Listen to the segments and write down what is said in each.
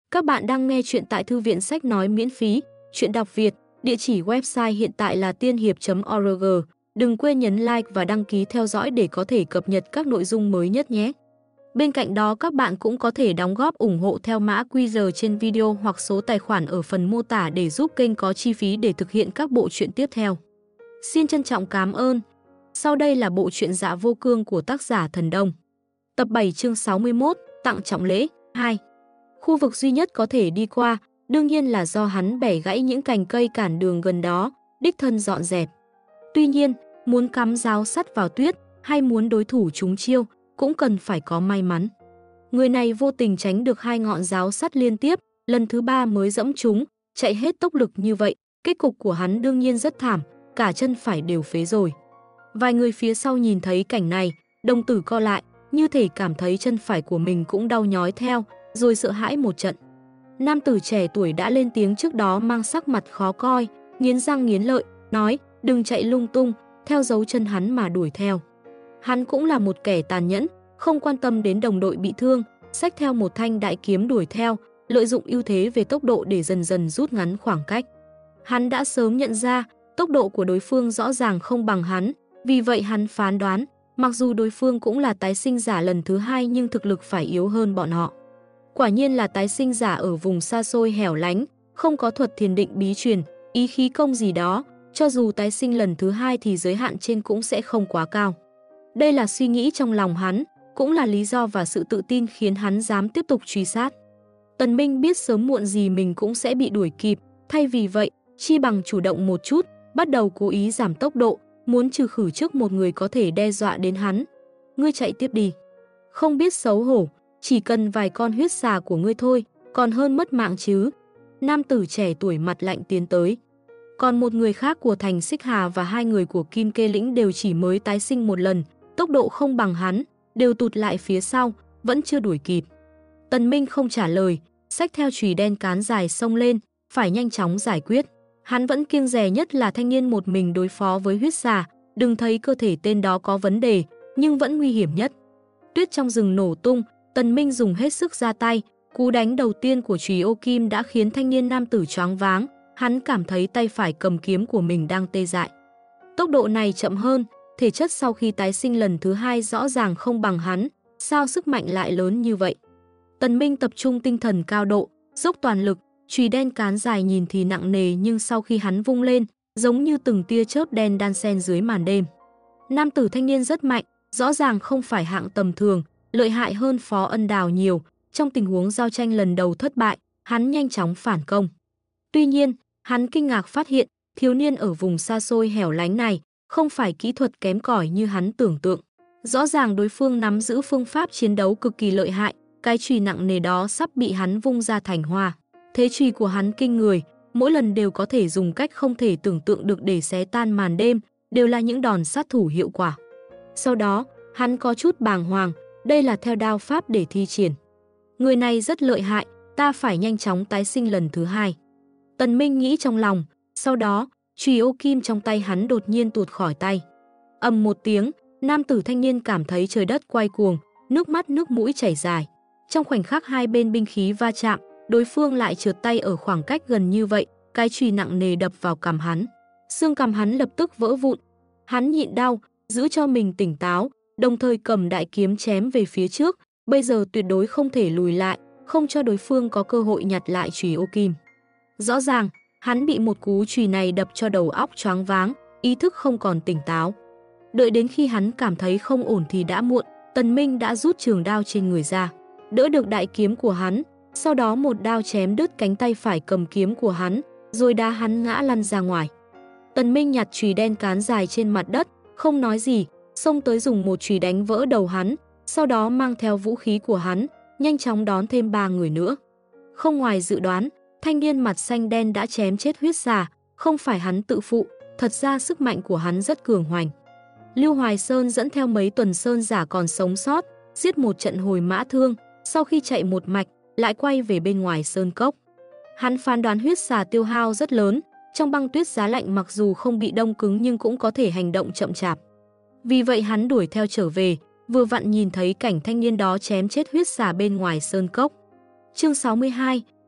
Các bạn đang nghe chuyện tại Thư viện Sách Nói miễn phí, chuyện đọc Việt, địa chỉ website hiện tại là tiên hiệp.org. Đừng quên nhấn like và đăng ký theo dõi để có thể cập nhật các nội dung mới nhất nhé. Bên cạnh đó các bạn cũng có thể đóng góp ủng hộ theo mã QR trên video hoặc số tài khoản ở phần mô tả để giúp kênh có chi phí để thực hiện các bộ truyện tiếp theo. Xin trân trọng cảm ơn. Sau đây là bộ truyện Dạ Vô Cương của tác giả Thần Đông. Tập 7 chương 61, tặng trọng lễ, 2. Khu vực duy nhất có thể đi qua, đương nhiên là do hắn bẻ gãy những cành cây cản đường gần đó, đích thân dọn dẹp. Tuy nhiên, muốn cắm giáo sắt vào tuyết hay muốn đối thủ trúng chiêu, cũng cần phải có may mắn. Người này vô tình tránh được 2 ngọn giáo sắt liên tiếp, lần thứ 3 mới dẫm trúng, chạy hết tốc lực như vậy, kết cục của hắn đương nhiên rất thảm, cả chân phải đều phế rồi. Vài người phía sau nhìn thấy cảnh này, đồng tử co lại, như thể cảm thấy chân phải của mình cũng đau nhói theo, rồi sợ hãi một trận. Nam tử trẻ tuổi đã lên tiếng trước đó mang sắc mặt khó coi, nghiến răng nghiến lợi, nói, đừng chạy lung tung, theo dấu chân hắn mà đuổi theo. Hắn cũng là một kẻ tàn nhẫn, không quan tâm đến đồng đội bị thương, xách theo một thanh đại kiếm đuổi theo, lợi dụng ưu thế về tốc độ để dần dần rút ngắn khoảng cách. Hắn đã sớm nhận ra, tốc độ của đối phương rõ ràng không bằng hắn, vì vậy hắn phán đoán, mặc dù đối phương cũng là tái sinh giả lần thứ 2 nhưng thực lực phải yếu hơn bọn họ. Quả nhiên là tái sinh giả ở vùng xa xôi hẻo lánh, không có thuật thiền định bí truyền, ý khí công gì đó, cho dù tái sinh lần thứ 2 thì giới hạn trên cũng sẽ không quá cao. Đây là suy nghĩ trong lòng hắn, cũng là lý do và sự tự tin khiến hắn dám tiếp tục truy sát. Tần Minh biết sớm muộn gì mình cũng sẽ bị đuổi kịp, thay vì vậy, chi bằng chủ động một chút, bắt đầu cố ý giảm tốc độ, muốn trừ khử trước một người có thể đe dọa đến hắn. Ngươi chạy tiếp đi. Không biết xấu hổ, chỉ cần vài con huyết xà của ngươi thôi, còn hơn mất mạng chứ. Nam tử trẻ tuổi mặt lạnh tiến tới. Còn một người khác của thành Xích Hà và 2 người của Kim Kê Lĩnh đều chỉ mới tái sinh một lần, tốc độ không bằng hắn, đều tụt lại phía sau, vẫn chưa đuổi kịp. Tần Minh không trả lời, xách theo chùy đen cán dài xông lên, phải nhanh chóng giải quyết. Hắn vẫn kiêng dè nhất là thanh niên một mình đối phó với huyết xà, đừng thấy cơ thể tên đó có vấn đề, nhưng vẫn nguy hiểm nhất. Tuyết trong rừng nổ tung, Tần Minh dùng hết sức ra tay, cú đánh đầu tiên của chùy ô kim đã khiến thanh niên nam tử choáng váng, hắn cảm thấy tay phải cầm kiếm của mình đang tê dại. Tốc độ này chậm hơn, thể chất sau khi tái sinh lần thứ 2 rõ ràng không bằng hắn, sao sức mạnh lại lớn như vậy? Tần Minh tập trung tinh thần cao độ, dốc toàn lực, chùy đen cán dài nhìn thì nặng nề nhưng sau khi hắn vung lên, giống như từng tia chớp đen đan xen dưới màn đêm. Nam tử thanh niên rất mạnh, rõ ràng không phải hạng tầm thường, lợi hại hơn Phó Ân Đào nhiều, trong tình huống giao tranh lần đầu thất bại, hắn nhanh chóng phản công. Tuy nhiên, hắn kinh ngạc phát hiện, thiếu niên ở vùng xa xôi hẻo lánh này, không phải kỹ thuật kém cỏi như hắn tưởng tượng. Rõ ràng đối phương nắm giữ phương pháp chiến đấu cực kỳ lợi hại, cái chùy nặng nề đó sắp bị hắn vung ra thành hoa. Thế chùy của hắn kinh người, mỗi lần đều có thể dùng cách không thể tưởng tượng được để xé tan màn đêm, đều là những đòn sát thủ hiệu quả. Sau đó, hắn có chút bàng hoàng, đây là theo đao pháp để thi triển. Người này rất lợi hại, ta phải nhanh chóng tái sinh lần thứ 2. Tần Minh nghĩ trong lòng, sau đó, chùy ô kim trong tay hắn đột nhiên tuột khỏi tay. Ầm một tiếng, nam tử thanh niên cảm thấy trời đất quay cuồng, nước mắt nước mũi chảy dài. Trong khoảnh khắc hai bên binh khí va chạm, đối phương lại trượt tay ở khoảng cách gần như vậy, cái chùy nặng nề đập vào cằm hắn. Xương cằm hắn lập tức vỡ vụn. Hắn nhịn đau, giữ cho mình tỉnh táo, đồng thời cầm đại kiếm chém về phía trước, bây giờ tuyệt đối không thể lùi lại, không cho đối phương có cơ hội nhặt lại chùy ô kim. Rõ ràng, hắn bị một cú chùy này đập cho đầu óc choáng váng, ý thức không còn tỉnh táo. Đợi đến khi hắn cảm thấy không ổn thì đã muộn, Tần Minh đã rút trường đao trên người ra, đỡ được đại kiếm của hắn, sau đó một đao chém đứt cánh tay phải cầm kiếm của hắn, rồi đá hắn ngã lăn ra ngoài. Tần Minh nhặt chùy đen cán dài trên mặt đất, không nói gì, xông tới dùng một chùy đánh vỡ đầu hắn, sau đó mang theo vũ khí của hắn, nhanh chóng đón thêm 3 người nữa. Không ngoài dự đoán, thanh niên mặt xanh đen đã chém chết huyết xà, không phải hắn tự phụ, thật ra sức mạnh của hắn rất cường hoành. Lưu Hoài Sơn dẫn theo mấy tuần sơn giả còn sống sót, giết một trận hồi mã thương, sau khi chạy một mạch, lại quay về bên ngoài sơn cốc. Hắn phán đoán huyết xà tiêu hao rất lớn, trong băng tuyết giá lạnh mặc dù không bị đông cứng nhưng cũng có thể hành động chậm chạp. Vì vậy hắn đuổi theo trở về, vừa vặn nhìn thấy cảnh thanh niên đó chém chết huyết xà bên ngoài sơn cốc. Chương 62,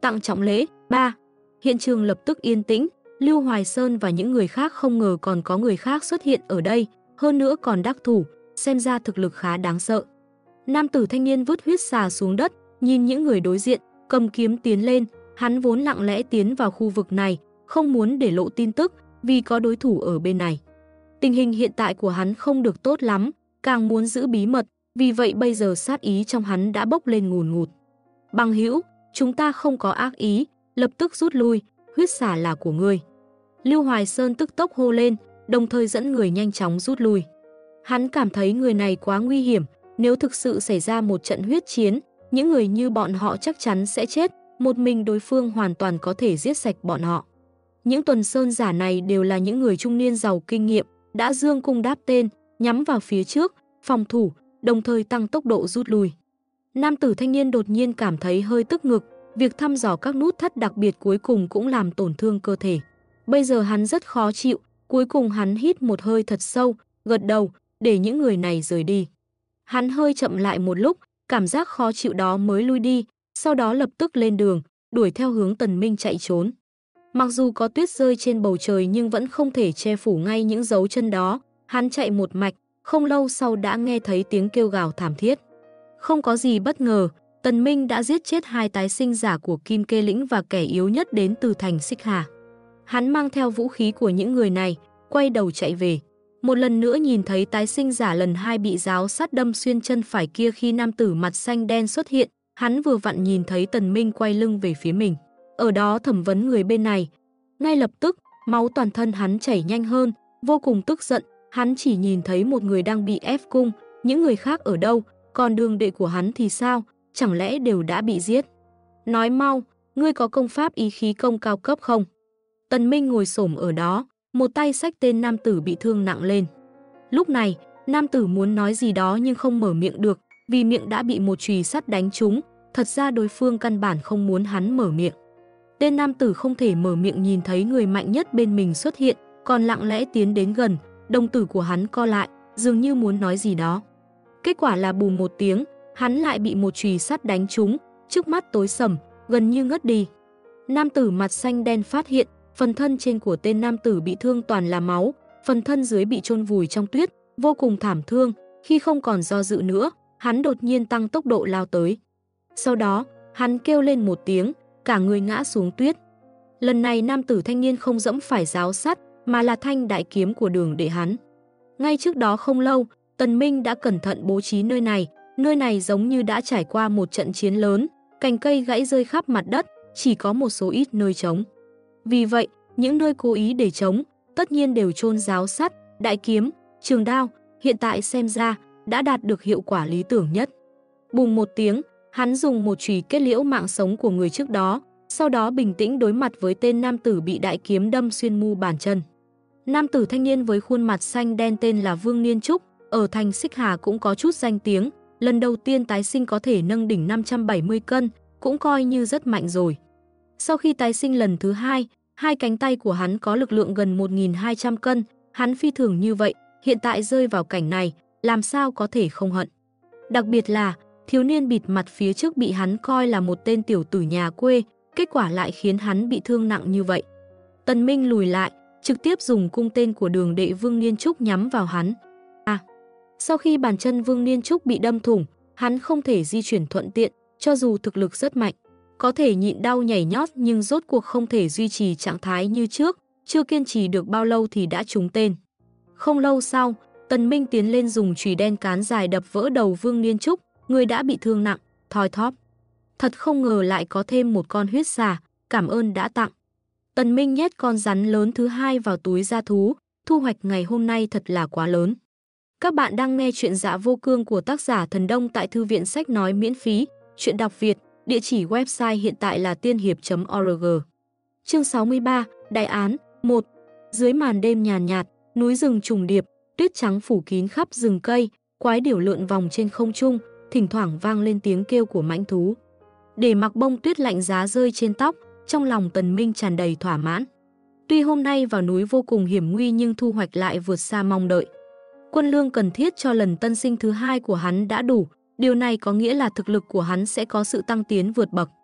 Tặng trọng lễ. 3. Hiện trường lập tức yên tĩnh, Lưu Hoài Sơn và những người khác không ngờ còn có người khác xuất hiện ở đây, hơn nữa còn đắc thủ, xem ra thực lực khá đáng sợ. Nam tử thanh niên vứt huyết xà xuống đất, nhìn những người đối diện, cầm kiếm tiến lên, hắn vốn lặng lẽ tiến vào khu vực này, không muốn để lộ tin tức vì có đối thủ ở bên này. Tình hình hiện tại của hắn không được tốt lắm, càng muốn giữ bí mật, vì vậy bây giờ sát ý trong hắn đã bốc lên ngùn ngụt. Bằng hữu, chúng ta không có ác ý, lập tức rút lui, huyết xà là của ngươi. Lưu Hoài Sơn tức tốc hô lên, đồng thời dẫn người nhanh chóng rút lui. Hắn cảm thấy người này quá nguy hiểm, nếu thực sự xảy ra một trận huyết chiến, những người như bọn họ chắc chắn sẽ chết, một mình đối phương hoàn toàn có thể giết sạch bọn họ. Những tuần sơn giả này đều là những người trung niên giàu kinh nghiệm, đã dương cung đáp tên, nhắm vào phía trước, phòng thủ, đồng thời tăng tốc độ rút lui. Nam tử thanh niên đột nhiên cảm thấy hơi tức ngực, việc thăm dò các nút thắt đặc biệt cuối cùng cũng làm tổn thương cơ thể. Bây giờ hắn rất khó chịu, cuối cùng hắn hít một hơi thật sâu, gật đầu, để những người này rời đi. Hắn hơi chậm lại một lúc, cảm giác khó chịu đó mới lui đi, sau đó lập tức lên đường, đuổi theo hướng Tần Minh chạy trốn. Mặc dù có tuyết rơi trên bầu trời nhưng vẫn không thể che phủ ngay những dấu chân đó, hắn chạy một mạch, không lâu sau đã nghe thấy tiếng kêu gào thảm thiết. Không có gì bất ngờ, Tần Minh đã giết chết 2 tái sinh giả của Kim Kê Lĩnh và kẻ yếu nhất đến từ thành Xích Hà. Hắn mang theo vũ khí của những người này, quay đầu chạy về. Một lần nữa nhìn thấy tái sinh giả lần 2 bị giáo sắt đâm xuyên chân phải kia khi nam tử mặt xanh đen xuất hiện, hắn vừa vặn nhìn thấy Tần Minh quay lưng về phía mình. Ở đó thẩm vấn người bên này. Ngay lập tức, máu toàn thân hắn chảy nhanh hơn, vô cùng tức giận, hắn chỉ nhìn thấy một người đang bị ép cung, những người khác ở đâu, còn đường đệ của hắn thì sao, chẳng lẽ đều đã bị giết. Nói mau, ngươi có công pháp ý khí công cao cấp không? Tần Minh ngồi xổm ở đó, một tay xách tên nam tử bị thương nặng lên. Lúc này, nam tử muốn nói gì đó nhưng không mở miệng được, vì miệng đã bị một chùy sắt đánh trúng, thật ra đối phương căn bản không muốn hắn mở miệng. Tên nam tử không thể mở miệng nhìn thấy người mạnh nhất bên mình xuất hiện, còn lặng lẽ tiến đến gần, đồng tử của hắn co lại, dường như muốn nói gì đó. Kết quả là bùm một tiếng, hắn lại bị một chùy sắt đánh trúng, trước mắt tối sầm, gần như ngất đi. Nam tử mặt xanh đen phát hiện, phần thân trên của tên nam tử bị thương toàn là máu, phần thân dưới bị chôn vùi trong tuyết, vô cùng thảm thương. Khi không còn do dự nữa, hắn đột nhiên tăng tốc độ lao tới. Sau đó, hắn kêu lên một tiếng, cả người ngã xuống tuyết. Lần này nam tử thanh niên không dẫm phải giáo sắt, mà là thanh đại kiếm của đường đệ hắn. Ngay trước đó không lâu, Tần Minh đã cẩn thận bố trí nơi này giống như đã trải qua một trận chiến lớn, cành cây gãy rơi khắp mặt đất, chỉ có một số ít nơi trống. Vì vậy, những nơi cố ý để trống, tất nhiên đều chôn giáo sắt, đại kiếm, trường đao, hiện tại xem ra đã đạt được hiệu quả lý tưởng nhất. Bùm một tiếng, hắn dùng một chùy kết liễu mạng sống của người trước đó, sau đó bình tĩnh đối mặt với tên nam tử bị đại kiếm đâm xuyên mu bàn chân. Nam tử thanh niên với khuôn mặt xanh đen tên là Vương Niên Trúc, ở thành Xích Hà cũng có chút danh tiếng, lần đầu tiên tái sinh có thể nâng đỉnh 570 cân, cũng coi như rất mạnh rồi. Sau khi tái sinh lần thứ 2, 2 cánh tay của hắn có lực lượng gần 1.200 cân, hắn phi thường như vậy, hiện tại rơi vào cảnh này, làm sao có thể không hận. Đặc biệt là, thiếu niên bịt mặt phía trước bị hắn coi là một tên tiểu tử nhà quê, kết quả lại khiến hắn bị thương nặng như vậy. Tần Minh lùi lại, trực tiếp dùng cung tên của đường đệ Vương Niên Trúc nhắm vào hắn. Sau khi bàn chân Vương Niên Trúc bị đâm thủng, hắn không thể di chuyển thuận tiện, cho dù thực lực rất mạnh. Có thể nhịn đau nhảy nhót nhưng rốt cuộc không thể duy trì trạng thái như trước, chưa kiên trì được bao lâu thì đã trúng tên. Không lâu sau, Tần Minh tiến lên dùng chùy đen cán dài đập vỡ đầu Vương Niên Trúc, người đã bị thương nặng, thoi thóp. Thật không ngờ lại có thêm một con huyết xà, cảm ơn đã tặng. Tần Minh nhét con rắn lớn thứ 2 vào túi gia thú, thu hoạch ngày hôm nay thật là quá lớn. Các bạn đang nghe chuyện Dạ Vô Cương của tác giả Thần Đông tại thư viện sách nói miễn phí, chuyện đọc Việt, địa chỉ website hiện tại là tiên hiệp.org. Chương 63, Đại án 1. Dưới màn đêm nhàn nhạt, núi rừng trùng điệp, tuyết trắng phủ kín khắp rừng cây, quái điểu lượn vòng trên không trung, thỉnh thoảng vang lên tiếng kêu của mãnh thú. Để mặc bông tuyết lạnh giá rơi trên tóc, trong lòng Tần Minh tràn đầy thỏa mãn. Tuy hôm nay vào núi vô cùng hiểm nguy nhưng thu hoạch lại vượt xa mong đợi. Quân lương cần thiết cho lần tân sinh thứ 2 của hắn đã đủ, điều này có nghĩa là thực lực của hắn sẽ có sự tăng tiến vượt bậc.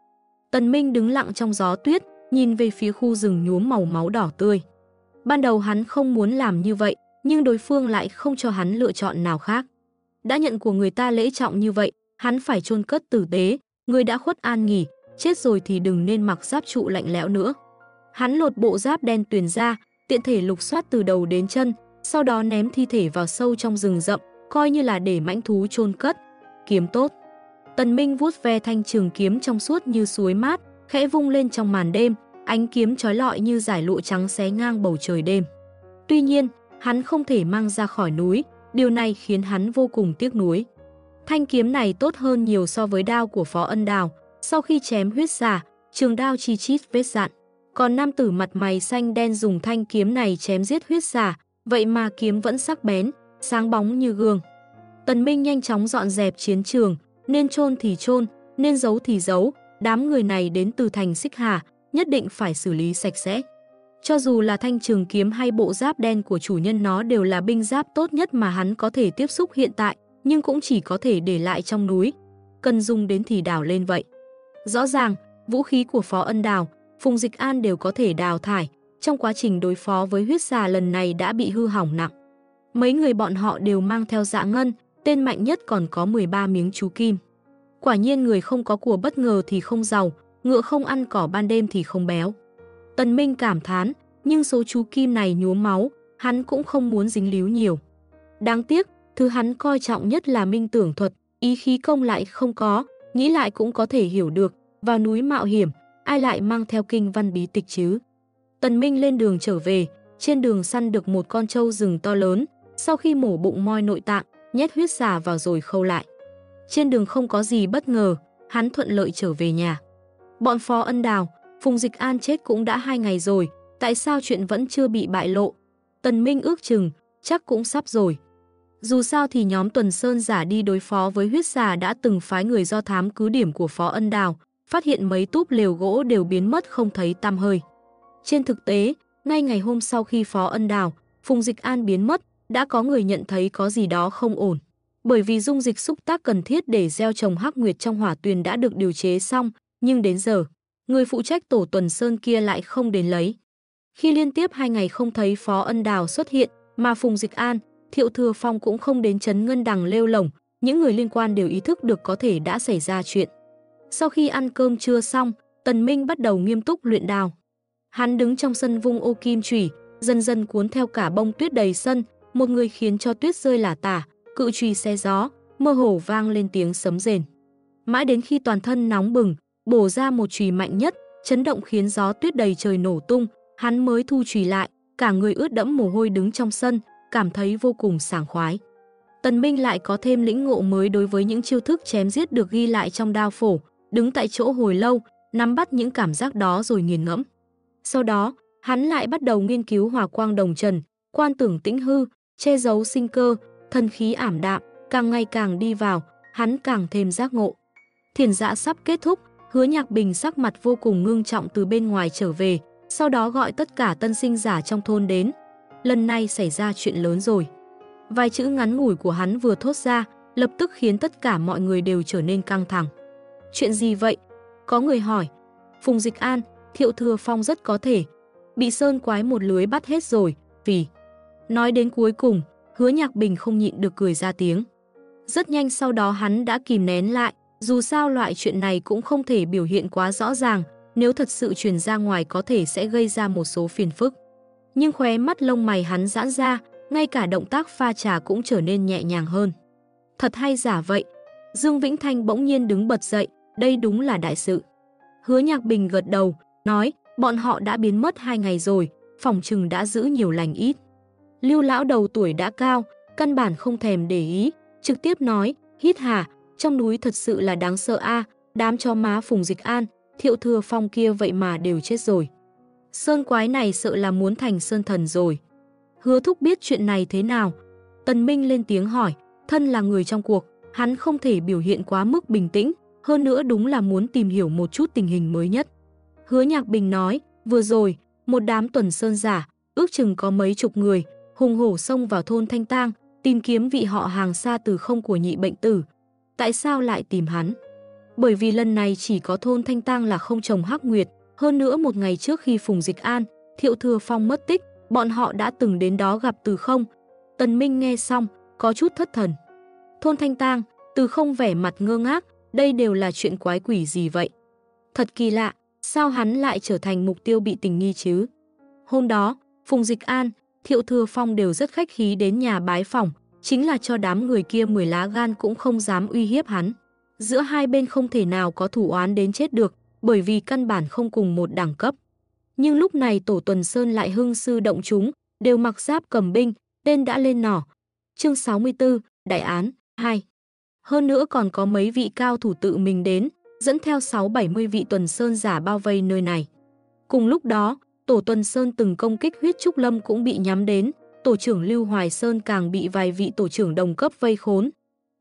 Tần Minh đứng lặng trong gió tuyết, nhìn về phía khu rừng nhuốm màu máu đỏ tươi. Ban đầu hắn không muốn làm như vậy, nhưng đối phương lại không cho hắn lựa chọn nào khác. Đã nhận của người ta lễ trọng như vậy, hắn phải chôn cất tử tế, người đã khuất an nghỉ, chết rồi thì đừng nên mặc giáp trụ lạnh lẽo nữa. Hắn lột bộ giáp đen tuyền ra, tiện thể lục soát từ đầu đến chân, sau đó ném thi thể vào sâu trong rừng rậm, coi như là để mãnh thú chôn cất. Kiếm tốt. Tần Minh vuốt ve thanh trường kiếm trong suốt như suối mát, khẽ vung lên trong màn đêm, ánh kiếm chói lọi như dải lụa trắng xé ngang bầu trời đêm. Tuy nhiên, hắn không thể mang ra khỏi núi, điều này khiến hắn vô cùng tiếc nuối. Thanh kiếm này tốt hơn nhiều so với đao của Phó Ân Đào, sau khi chém huyết xà, trường đao chi chít vết dạn. Còn nam tử mặt mày xanh đen dùng thanh kiếm này chém giết huyết xà, vậy mà kiếm vẫn sắc bén, sáng bóng như gương. Tần Minh nhanh chóng dọn dẹp chiến trường, nên chôn thì chôn, nên giấu thì giấu, đám người này đến từ thành Xích Hà, nhất định phải xử lý sạch sẽ. Cho dù là thanh trường kiếm hay bộ giáp đen của chủ nhân nó đều là binh giáp tốt nhất mà hắn có thể tiếp xúc hiện tại, nhưng cũng chỉ có thể để lại trong núi. Cần dùng đến thì đào lên vậy. Rõ ràng, vũ khí của Phó Ân Đào, Phùng Dịch An đều có thể đào thải, trong quá trình đối phó với huyết xà lần này đã bị hư hỏng nặng. Mấy người bọn họ đều mang theo dạ ngân, tên mạnh nhất còn có 13 miếng chú kim. Quả nhiên người không có của bất ngờ thì không giàu, ngựa không ăn cỏ ban đêm thì không béo. Tần Minh cảm thán, nhưng số chú kim này nhuốm máu, hắn cũng không muốn dính líu nhiều. Đáng tiếc, thứ hắn coi trọng nhất là minh tưởng thuật, ý khí công lại không có, nghĩ lại cũng có thể hiểu được, vào núi mạo hiểm, ai lại mang theo kinh văn bí tịch chứ. Tần Minh lên đường trở về, trên đường săn được một con trâu rừng to lớn, sau khi mổ bụng moi nội tạng, nhét huyết xà vào rồi khâu lại. Trên đường không có gì bất ngờ, hắn thuận lợi trở về nhà. Bọn Phó Ân Đào, Phùng Dịch An chết cũng đã 2 ngày rồi, tại sao chuyện vẫn chưa bị bại lộ? Tần Minh ước chừng, chắc cũng sắp rồi. Dù sao thì nhóm Tuần Sơn giả đi đối phó với huyết xà đã từng phái người do thám cứ điểm của Phó Ân Đào, phát hiện mấy túp lều gỗ đều biến mất không thấy tăm hơi. Trên thực tế, ngay ngày hôm sau khi Phó Ân Đào, Phùng Dịch An biến mất, đã có người nhận thấy có gì đó không ổn. Bởi vì dung dịch xúc tác cần thiết để gieo trồng hắc nguyệt trong hỏa tuyền đã được điều chế xong, nhưng đến giờ, người phụ trách tổ Tuần Sơn kia lại không đến lấy. Khi liên tiếp 2 ngày không thấy Phó Ân Đào xuất hiện, mà Phùng Dịch An, Thiệu Thừa Phong cũng không đến trấn Ngân Đằng lêu lổng, những người liên quan đều ý thức được có thể đã xảy ra chuyện. Sau khi ăn cơm trưa xong, Tần Minh bắt đầu nghiêm túc luyện đao. Hắn đứng trong sân vung ô kim chùy, dần dần cuốn theo cả bông tuyết đầy sân, một người khiến cho tuyết rơi lả tả, cự chùy xé gió, mơ hồ vang lên tiếng sấm rền. Mãi đến khi toàn thân nóng bừng, bổ ra một chùy mạnh nhất, chấn động khiến gió tuyết đầy trời nổ tung, hắn mới thu chùy lại, cả người ướt đẫm mồ hôi đứng trong sân, cảm thấy vô cùng sảng khoái. Tần Minh lại có thêm lĩnh ngộ mới đối với những chiêu thức chém giết được ghi lại trong đao phổ, đứng tại chỗ hồi lâu, nắm bắt những cảm giác đó rồi nghiền ngẫm. Sau đó, hắn lại bắt đầu nghiên cứu hỏa quang đồng trần, quan tưởng tĩnh hư, che giấu sinh cơ, thần khí ảm đạm, càng ngày càng đi vào, hắn càng thêm giác ngộ. Thiền dạ sắp kết thúc, Hứa Nhạc Bình sắc mặt vô cùng ngưng trọng từ bên ngoài trở về, sau đó gọi tất cả tân sinh giả trong thôn đến. Lần này xảy ra chuyện lớn rồi. Vài chữ ngắn ngủi của hắn vừa thốt ra, lập tức khiến tất cả mọi người đều trở nên căng thẳng. Chuyện gì vậy? Có người hỏi. Phùng Dịch An, Thiệu Thừa Phong rất có thể bị sơn quái một lưới bắt hết rồi, vì... Nói đến cuối cùng, Hứa Nhạc Bình không nhịn được cười ra tiếng. Rất nhanh sau đó hắn đã kìm nén lại, dù sao loại chuyện này cũng không thể biểu hiện quá rõ ràng, nếu thật sự truyền ra ngoài có thể sẽ gây ra một số phiền phức. Nhưng khóe mắt lông mày hắn giãn ra, ngay cả động tác pha trà cũng trở nên nhẹ nhàng hơn. Thật hay giả vậy? Dương Vĩnh Thanh bỗng nhiên đứng bật dậy, đây đúng là đại sự. Hứa Nhạc Bình gật đầu, nói, bọn họ đã biến mất 2 ngày rồi, phòng trừng đã giữ nhiều lành ít. Lưu lão đầu tuổi đã cao, căn bản không thèm để ý, trực tiếp nói, hít hà, trong núi thật sự là đáng sợ a, đám chó má Phùng Dịch An, Thiệu Thừa Phong kia vậy mà đều chết rồi. Sơn quái này sợ là muốn thành sơn thần rồi. Hứa Thúc biết chuyện này thế nào? Tần Minh lên tiếng hỏi, thân là người trong cuộc, hắn không thể biểu hiện quá mức bình tĩnh, hơn nữa đúng là muốn tìm hiểu một chút tình hình mới nhất. Hứa Nhạc Bình nói, vừa rồi, một đám Tuần Sơn giả, ước chừng có mấy chục người, hùng hổ xông vào thôn Thanh Tang, tìm kiếm vị họ hàng xa từ không của Nhị Bệnh Tử. Tại sao lại tìm hắn? bởi vì lần này chỉ có thôn Thanh Tang là không trồng hắc nguyệt, hơn nữa một ngày trước khi Phùng Dịch An, Thiệu Thừa Phong mất tích, bọn họ đã từng đến đó gặp Từ Không. Tần Minh nghe xong, có chút thất thần. Thôn Thanh Tang, Từ Không vẻ mặt ngơ ngác, đây đều là chuyện quái quỷ gì vậy? Thật kỳ lạ, sao hắn lại trở thành mục tiêu bị tình nghi chứ? Hôm đó, Phùng Dịch An, Thiệu Thừa Phong đều rất khách khí đến nhà bái phỏng, chính là cho đám người kia 10 lá gan cũng không dám uy hiếp hắn. Giữa hai bên không thể nào có thủ oán đến chết được, bởi vì căn bản không cùng một đẳng cấp. Nhưng lúc này Tổ Tuần Sơn lại hưng sư động chúng, đều mặc giáp cầm binh, tên đã lên nỏ. Chương 64, Đại án 2. Hơn nữa còn có mấy vị cao thủ tự mình đến, dẫn theo 6-70 vị Tuần Sơn giả bao vây nơi này. Cùng lúc đó, Tổ Tuần Sơn từng công kích Huyết Trúc Lâm cũng bị nhắm đến, tổ trưởng Lưu Hoài Sơn càng bị vài vị tổ trưởng đồng cấp vây khốn.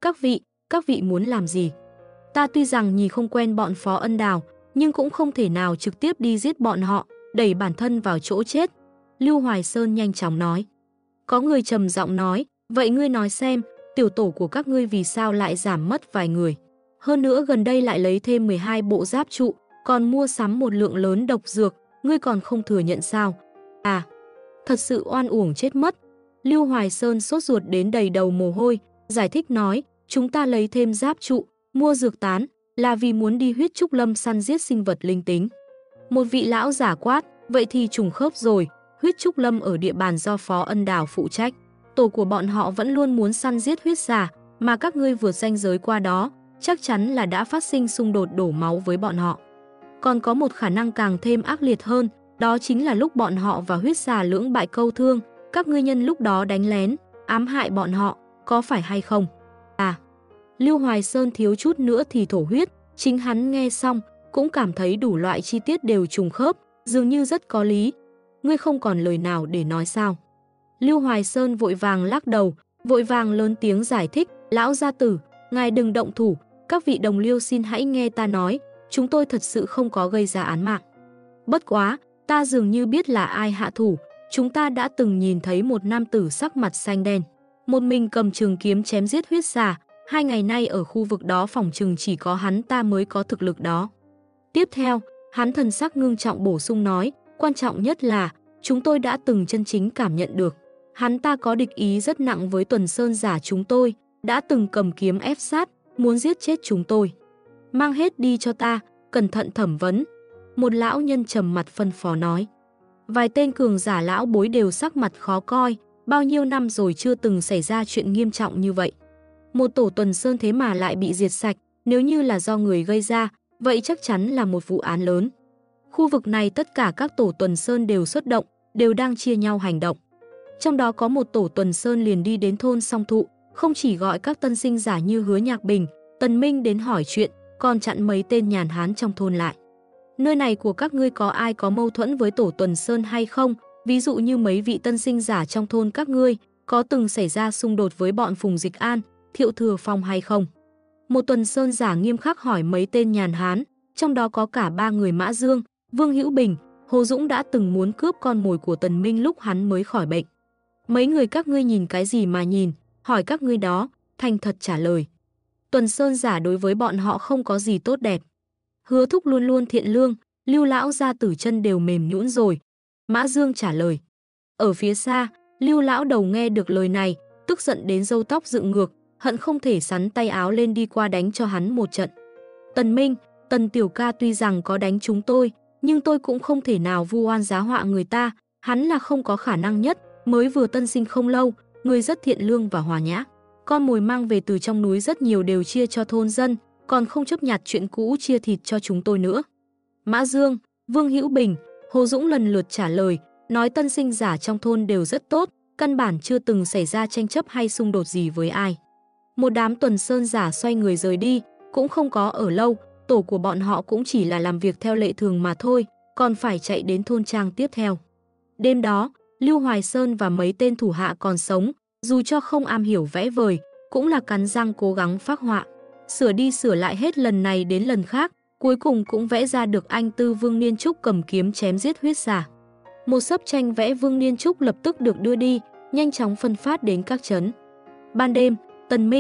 Các vị muốn làm gì? Ta tuy rằng nhìn không quen bọn Phó Ân Đào, nhưng cũng không thể nào trực tiếp đi giết bọn họ, đẩy bản thân vào chỗ chết. Lưu Hoài Sơn nhanh chóng nói. Có người trầm giọng nói, vậy ngươi nói xem, tiểu tổ của các ngươi vì sao lại giảm mất vài người? Hơn nữa gần đây lại lấy thêm 12 bộ giáp trụ, còn mua sắm một lượng lớn độc dược, ngươi còn không thừa nhận sao? À, thật sự oan uổng chết mất. Lưu Hoài Sơn sốt ruột đến đầy đầu mồ hôi, giải thích nói, chúng ta lấy thêm giáp trụ, mua dược tán, là vì muốn đi Huyết Trúc Lâm săn giết sinh vật linh tính. Một vị lão giả quát, vậy thì trùng khớp rồi, Huyết Trúc Lâm ở địa bàn do Phó Ân Đào phụ trách. Tổ của bọn họ vẫn luôn muốn săn giết huyết xà, mà các ngươi vượt ranh giới qua đó, chắc chắn là đã phát sinh xung đột đổ máu với bọn họ. Còn có một khả năng càng thêm ác liệt hơn, đó chính là lúc bọn họ và huyết xà lưỡng bại câu thương, các ngươi nhân lúc đó đánh lén, ám hại bọn họ, có phải hay không? À, Lưu Hoài Sơn thiếu chút nữa thì thổ huyết, chính hắn nghe xong, cũng cảm thấy đủ loại chi tiết đều trùng khớp, dường như rất có lý. Ngươi không còn lời nào để nói sao? Lưu Hoài Sơn vội vàng lắc đầu, vội vàng lớn tiếng giải thích, lão gia tử, ngài đừng động thủ, các vị đồng liêu xin hãy nghe ta nói, chúng tôi thật sự không có gây ra án mạng. Bất quá, ta dường như biết là ai hạ thủ, chúng ta đã từng nhìn thấy một nam tử sắc mặt xanh đen, một mình cầm trường kiếm chém giết huyết xà, 2 ngày nay ở khu vực đó phỏng chừng chỉ có hắn ta mới có thực lực đó. Tiếp theo, hắn thần sắc ngưng trọng bổ sung nói, quan trọng nhất là, chúng tôi đã từng chân chính cảm nhận được. Hắn ta có địch ý rất nặng với Tuần Sơn giả chúng tôi, đã từng cầm kiếm ép sát, muốn giết chết chúng tôi. Mang hết đi cho ta, cẩn thận thẩm vấn. Một lão nhân trầm mặt phân phó nói. Vài tên cường giả lão bối đều sắc mặt khó coi, bao nhiêu năm rồi chưa từng xảy ra chuyện nghiêm trọng như vậy. Một tổ Tuần Sơn thế mà lại bị diệt sạch, nếu như là do người gây ra, vậy chắc chắn là một vụ án lớn. Khu vực này tất cả các tổ Tuần Sơn đều xuất động, đều đang chia nhau hành động. Trong đó có một tổ Tuần Sơn liền đi đến thôn Song Thụ, không chỉ gọi các tân sinh giả như Hứa Nhạc Bình, Tần Minh đến hỏi chuyện, còn chặn mấy tên nhàn hán trong thôn lại. Nơi này của các ngươi có ai có mâu thuẫn với tổ Tuần Sơn hay không? Ví dụ như mấy vị tân sinh giả trong thôn các ngươi, có từng xảy ra xung đột với bọn Phùng Dịch An, Thiệu Thừa Phong hay không? Một Tuần Sơn giả nghiêm khắc hỏi mấy tên nhàn hán, trong đó có cả 3 người Mã Dương, Vương Hữu Bình, Hồ Dũng đã từng muốn cướp con mồi của Tần Minh lúc hắn mới khỏi bệnh. Mấy người các ngươi nhìn cái gì mà nhìn, hỏi các ngươi đó, thành thật trả lời. Tuần Sơn giả đối với bọn họ không có gì tốt đẹp. Hứa Thúc luôn luôn thiện lương, Lưu lão gia tử chân đều mềm nhũn rồi. Mã Dương trả lời. Ở phía xa, Lưu lão đầu nghe được lời này, tức giận đến râu tóc dựng ngược, hận không thể sắn tay áo lên đi qua đánh cho hắn một trận. Tần Minh, Tần tiểu ca tuy rằng có đánh chúng tôi, nhưng tôi cũng không thể nào vu oan giá họa người ta, hắn là không có khả năng nhất, mới vừa tân sinh không lâu, người rất thiện lương và hòa nhã. Con mồi mang về từ trong núi rất nhiều đều chia cho thôn dân, còn không chấp nhặt chuyện cũ chia thịt cho chúng tôi nữa. Mã Dương, Vương Hữu Bình, Hồ Dũng lần lượt trả lời, nói tân sinh giả trong thôn đều rất tốt, căn bản chưa từng xảy ra tranh chấp hay xung đột gì với ai. Một đám Tuần Sơn giả xoay người rời đi, cũng không có ở lâu, tổ của bọn họ cũng chỉ là làm việc theo lệ thường mà thôi, còn phải chạy đến thôn trang tiếp theo. Đêm đó, Lưu Hoài Sơn và mấy tên thủ hạ còn sống, dù cho không am hiểu vẽ vời, cũng là cắn răng cố gắng phác họa. Sửa đi sửa lại hết lần này đến lần khác, cuối cùng cũng vẽ ra được anh tư Vương Niên Trúc cầm kiếm chém giết huyết xà. Một sấp tranh vẽ Vương Niên Trúc lập tức được đưa đi, nhanh chóng phân phát đến các trấn. Ban đêm, Tần Minh,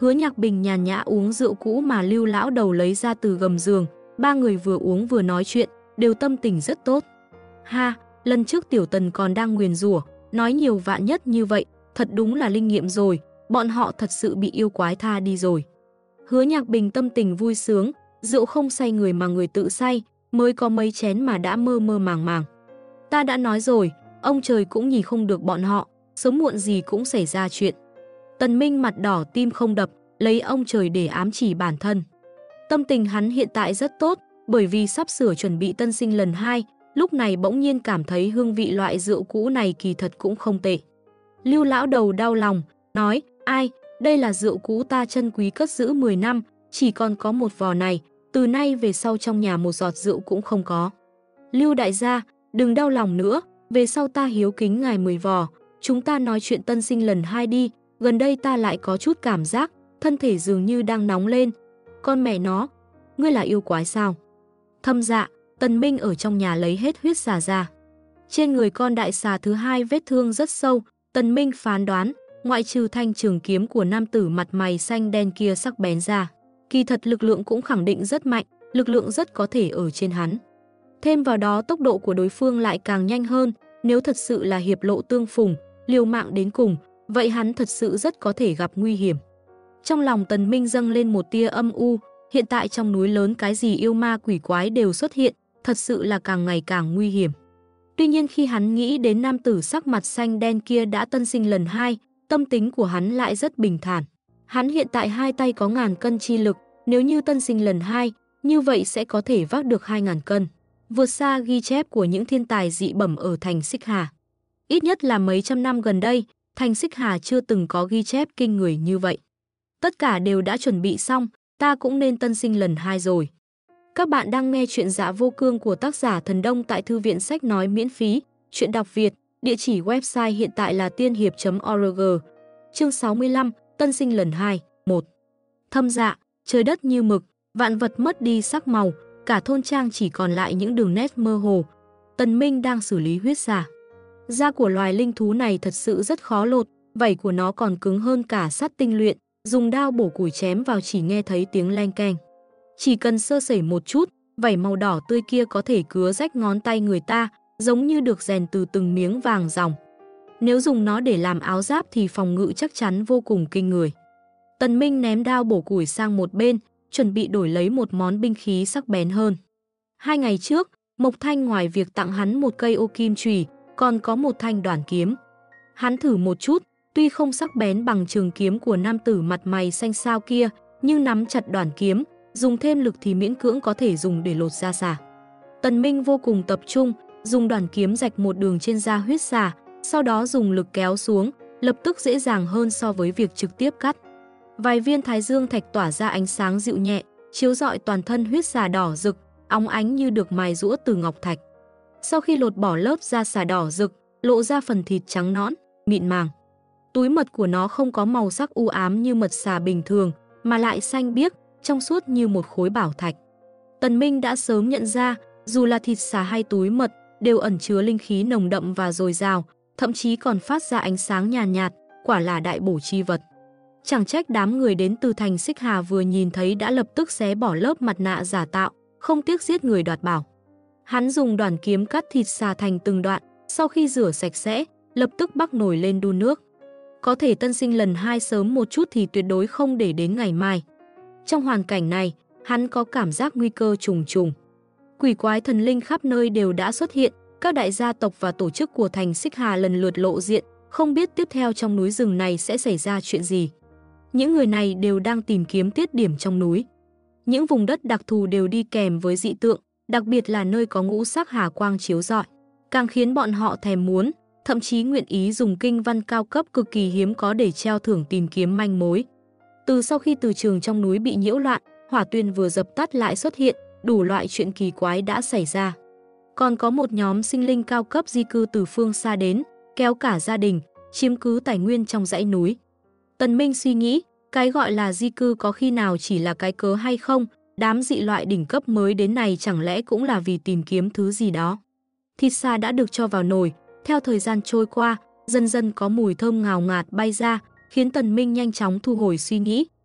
Hứa Nhạc Bình nhàn nhã uống rượu cũ mà Lưu lão đầu lấy ra từ gầm giường, ba người vừa uống vừa nói chuyện, đều tâm tình rất tốt. Ha, lần trước Tiểu Tần còn đang nguyền rủa, nói nhiều vạn nhất như vậy, thật đúng là linh nghiệm rồi, bọn họ thật sự bị yêu quái tha đi rồi. Hứa Nhạc Bình tâm tình vui sướng, rượu không say người mà người tự say, mới có mấy chén mà đã mơ mơ màng màng. Ta đã nói rồi, ông trời cũng nhìn không được bọn họ, sớm muộn gì cũng xảy ra chuyện. Tần Minh mặt đỏ tim không đập, lấy ông trời để ám chỉ bản thân. Tâm tình hắn hiện tại rất tốt, bởi vì sắp sửa chuẩn bị tân sinh lần 2, lúc này bỗng nhiên cảm thấy hương vị loại rượu cũ này kỳ thật cũng không tệ. Lưu lão đầu đau lòng, nói, ai, đây là rượu cũ ta trân quý cất giữ 10 năm, chỉ còn có một vò này, từ nay về sau trong nhà một giọt rượu cũng không có. Lưu đại gia, đừng đau lòng nữa, về sau ta hiếu kính ngài 10 vò, chúng ta nói chuyện tân sinh lần 2 đi, gần đây ta lại có chút cảm giác, thân thể dường như đang nóng lên. Con mẹ nó, ngươi là yêu quái sao? Thâm Dạ, Tần Minh ở trong nhà lấy hết huyết xà ra. Trên người con đại xà thứ 2 vết thương rất sâu, Tần Minh phán đoán, ngoại trừ thanh trường kiếm của nam tử mặt mày xanh đen kia sắc bén ra, kỳ thật lực lượng cũng khẳng định rất mạnh, lực lượng rất có thể ở trên hắn. Thêm vào đó tốc độ của đối phương lại càng nhanh hơn, nếu thật sự là hiệp lộ tương phùng, liều mạng đến cùng, vậy hắn thật sự rất có thể gặp nguy hiểm. Trong lòng Tần Minh dâng lên một tia âm u, hiện tại trong núi lớn cái gì yêu ma quỷ quái đều xuất hiện, thật sự là càng ngày càng nguy hiểm. Tuy nhiên khi hắn nghĩ đến nam tử sắc mặt xanh đen kia đã tân sinh lần 2, tâm tính của hắn lại rất bình thản. Hắn hiện tại hai tay có 1000 cân chi lực, nếu như tân sinh lần 2, như vậy sẽ có thể vác được 2000 cân. Vượt xa ghi chép của những thiên tài dị bẩm ở thành Xích Hà. Ít nhất là mấy trăm năm gần đây, thành Xích Hà chưa từng có ghi chép kinh người như vậy. Tất cả đều đã chuẩn bị xong, ta cũng nên tân sinh lần 2 rồi. Các bạn đang nghe chuyện Dạ Vô Cương của tác giả Thần Đông tại Thư viện Sách Nói miễn phí, chuyện đọc Việt, địa chỉ website hiện tại là tiên hiệp.org. Chương 65, tân sinh lần 2, 1. Thâm Dạ, trời đất như mực, vạn vật mất đi sắc màu, cả thôn trang chỉ còn lại những đường nét mơ hồ. Tần Minh đang xử lý huyết xà. Da của loài linh thú này thật sự rất khó lột, vảy của nó còn cứng hơn cả sắt tinh luyện, dùng đao bổ củi chém vào chỉ nghe thấy tiếng leng keng. Chỉ cần sơ sẩy một chút, vảy màu đỏ tươi kia có thể cứa rách ngón tay người ta, giống như được rèn từ từng miếng vàng ròng. Nếu dùng nó để làm áo giáp thì phòng ngự chắc chắn vô cùng kinh người. Tần Minh ném đao bổ củi sang một bên, chuẩn bị đổi lấy một món binh khí sắc bén hơn. 2 ngày trước, Mộc Thanh ngoài việc tặng hắn một cây ô kim chùy, còn có một thanh đoản kiếm. Hắn thử một chút, tuy không sắc bén bằng trường kiếm của nam tử mặt mày xanh xao kia, nhưng nắm chặt đoản kiếm, dùng thêm lực thì miễn cưỡng có thể dùng để lột da xà. Tần Minh vô cùng tập trung, dùng đoản kiếm rạch một đường trên da huyết xà, sau đó dùng lực kéo xuống, lập tức dễ dàng hơn so với việc trực tiếp cắt. Vài viên thái dương thạch tỏa ra ánh sáng dịu nhẹ, chiếu rọi toàn thân huyết xà đỏ rực, óng ánh như được mài giũa từ ngọc thạch. Sau khi lột bỏ lớp da xà đỏ rực, lộ ra phần thịt trắng nõn, mịn màng. Túi mật của nó không có màu sắc u ám như mật xà bình thường, mà lại xanh biếc, trong suốt như một khối bảo thạch. Tần Minh đã sớm nhận ra, dù là thịt xà hay túi mật, đều ẩn chứa linh khí nồng đậm và dồi dào, thậm chí còn phát ra ánh sáng nhàn nhạt, quả là đại bổ chi vật. Chẳng trách đám người đến từ thành Xích Hà vừa nhìn thấy đã lập tức xé bỏ lớp mặt nạ giả tạo, không tiếc giết người đoạt bảo. Hắn dùng đoản kiếm cắt thịt xà thành từng đoạn, sau khi rửa sạch sẽ, lập tức bắc nồi lên đun nước. Có thể tân sinh lần 2 sớm một chút thì tuyệt đối không để đến ngày mai. Trong hoàn cảnh này, hắn có cảm giác nguy cơ trùng trùng. Quỷ quái thần linh khắp nơi đều đã xuất hiện, các đại gia tộc và tổ chức của thành Xích Hà lần lượt lộ diện, không biết tiếp theo trong núi rừng này sẽ xảy ra chuyện gì. Những người này đều đang tìm kiếm tiết điểm trong núi. Những vùng đất đặc thù đều đi kèm với dị tượng, đặc biệt là nơi có ngũ sắc hà quang chiếu rọi, càng khiến bọn họ thèm muốn, thậm chí nguyện ý dùng kinh văn cao cấp cực kỳ hiếm có để treo thưởng tìm kiếm manh mối. Từ sau khi từ trường trong núi bị nhiễu loạn, hỏa tuyên vừa dập tắt lại xuất hiện, đủ loại chuyện kỳ quái đã xảy ra. Còn có một nhóm sinh linh cao cấp di cư từ phương xa đến, kéo cả gia đình, chiếm cứ tài nguyên trong dãy núi. Tần Minh suy nghĩ, cái gọi là di cư có khi nào chỉ là cái cớ hay không, đám dị loại đỉnh cấp mới đến này chẳng lẽ cũng là vì tìm kiếm thứ gì đó. Thịt xà đã được cho vào nồi, theo thời gian trôi qua, dần dần có mùi thơm ngào ngạt bay ra, khiến Tần Minh nhanh chóng thu hồi suy nghĩ,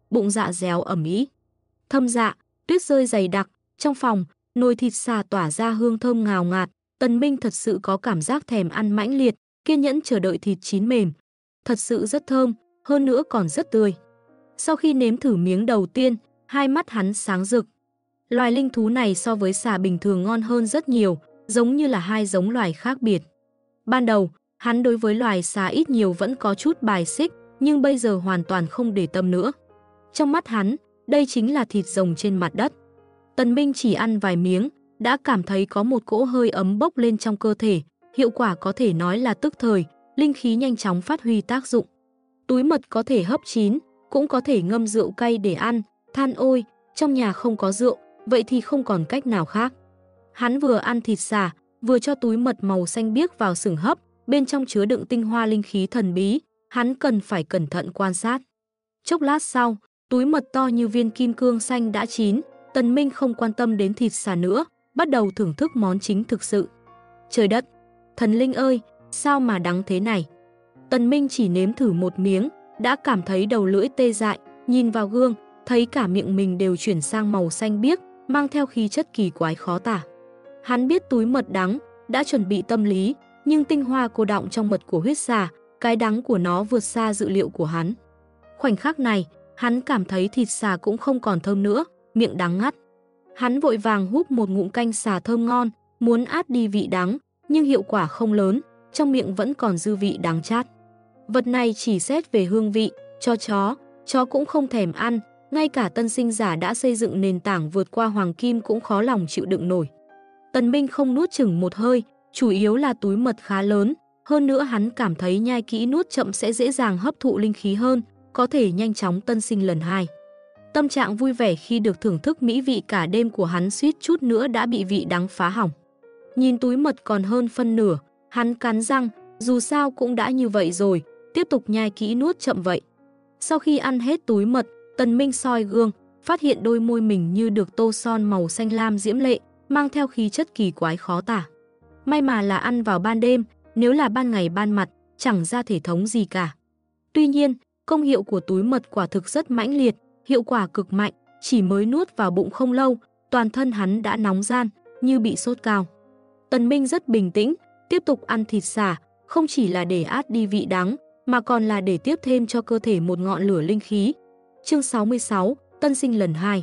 bụng dạ réo ẩm ý. Thâm dạ, tuyết rơi dày đặc, trong phòng, nồi thịt xà tỏa ra hương thơm ngào ngạt, Tần Minh thật sự có cảm giác thèm ăn mãnh liệt, kiên nhẫn chờ đợi thịt chín mềm. Thật sự rất thơm, hơn nữa còn rất tươi. Sau khi nếm thử miếng đầu tiên, hai mắt hắn sáng rực. Loài linh thú này so với xà bình thường ngon hơn rất nhiều, giống như là hai giống loài khác biệt. Ban đầu, hắn đối với loài xà ít nhiều vẫn có chút bài xích, nhưng bây giờ hoàn toàn không để tâm nữa. Trong mắt hắn, đây chính là thịt rồng trên mặt đất. Tần Minh chỉ ăn vài miếng, đã cảm thấy có một cỗ hơi ấm bốc lên trong cơ thể, hiệu quả có thể nói là tức thời, linh khí nhanh chóng phát huy tác dụng. Túi mật có thể hấp chín, cũng có thể ngâm rượu cay để ăn, than ôi, trong nhà không có rượu, vậy thì không còn cách nào khác. Hắn vừa ăn thịt xà, vừa cho túi mật màu xanh biếc vào sừng hấp, bên trong chứa đựng tinh hoa linh khí thần bí, hắn cần phải cẩn thận quan sát. Chốc lát sau, túi mật to như viên kim cương xanh đã chín, Tần Minh không quan tâm đến thịt xà nữa, bắt đầu thưởng thức món chính thực sự. Trời đất, thần linh ơi, sao mà đắng thế này? Tần Minh chỉ nếm thử một miếng, đã cảm thấy đầu lưỡi tê dại, nhìn vào gương, thấy cả miệng mình đều chuyển sang màu xanh biếc, mang theo khí chất kỳ quái khó tả. Hắn biết túi mật đắng, đã chuẩn bị tâm lý, nhưng tinh hoa cô đọng trong mật của huyết xà, cái đắng của nó vượt xa dự liệu của hắn. Khoảnh khắc này, hắn cảm thấy thịt xà cũng không còn thơm nữa, miệng đắng ngắt. Hắn vội vàng húp một ngụm canh xà thơm ngon, muốn át đi vị đắng, nhưng hiệu quả không lớn, trong miệng vẫn còn dư vị đắng chát. Vật này chỉ xét về hương vị, cho chó cũng không thèm ăn, ngay cả tân sinh giả đã xây dựng nền tảng vượt qua hoàng kim cũng khó lòng chịu đựng nổi. Tần Minh không nuốt chừng một hơi, chủ yếu là túi mật khá lớn, hơn nữa hắn cảm thấy nhai kỹ nuốt chậm sẽ dễ dàng hấp thụ linh khí hơn, có thể nhanh chóng tân sinh lần hai. Tâm trạng vui vẻ khi được thưởng thức mỹ vị cả đêm của hắn suýt chút nữa đã bị vị đắng phá hỏng. Nhìn túi mật còn hơn phân nửa, hắn cắn răng, dù sao cũng đã như vậy rồi, tiếp tục nhai kỹ nuốt chậm vậy. Sau khi ăn hết túi mật, Tần Minh soi gương, phát hiện đôi môi mình như được tô son màu xanh lam diễm lệ, mang theo khí chất kỳ quái khó tả. May mà là ăn vào ban đêm, nếu là ban ngày ban mặt, chẳng ra thể thống gì cả. Tuy nhiên, công hiệu của túi mật quả thực rất mãnh liệt, hiệu quả cực mạnh, chỉ mới nuốt vào bụng không lâu, toàn thân hắn đã nóng ran, như bị sốt cao. Tần Minh rất bình tĩnh, tiếp tục ăn thịt xà, không chỉ là để át đi vị đắng, mà còn là để tiếp thêm cho cơ thể một ngọn lửa linh khí. Chương 66, tân sinh lần 2.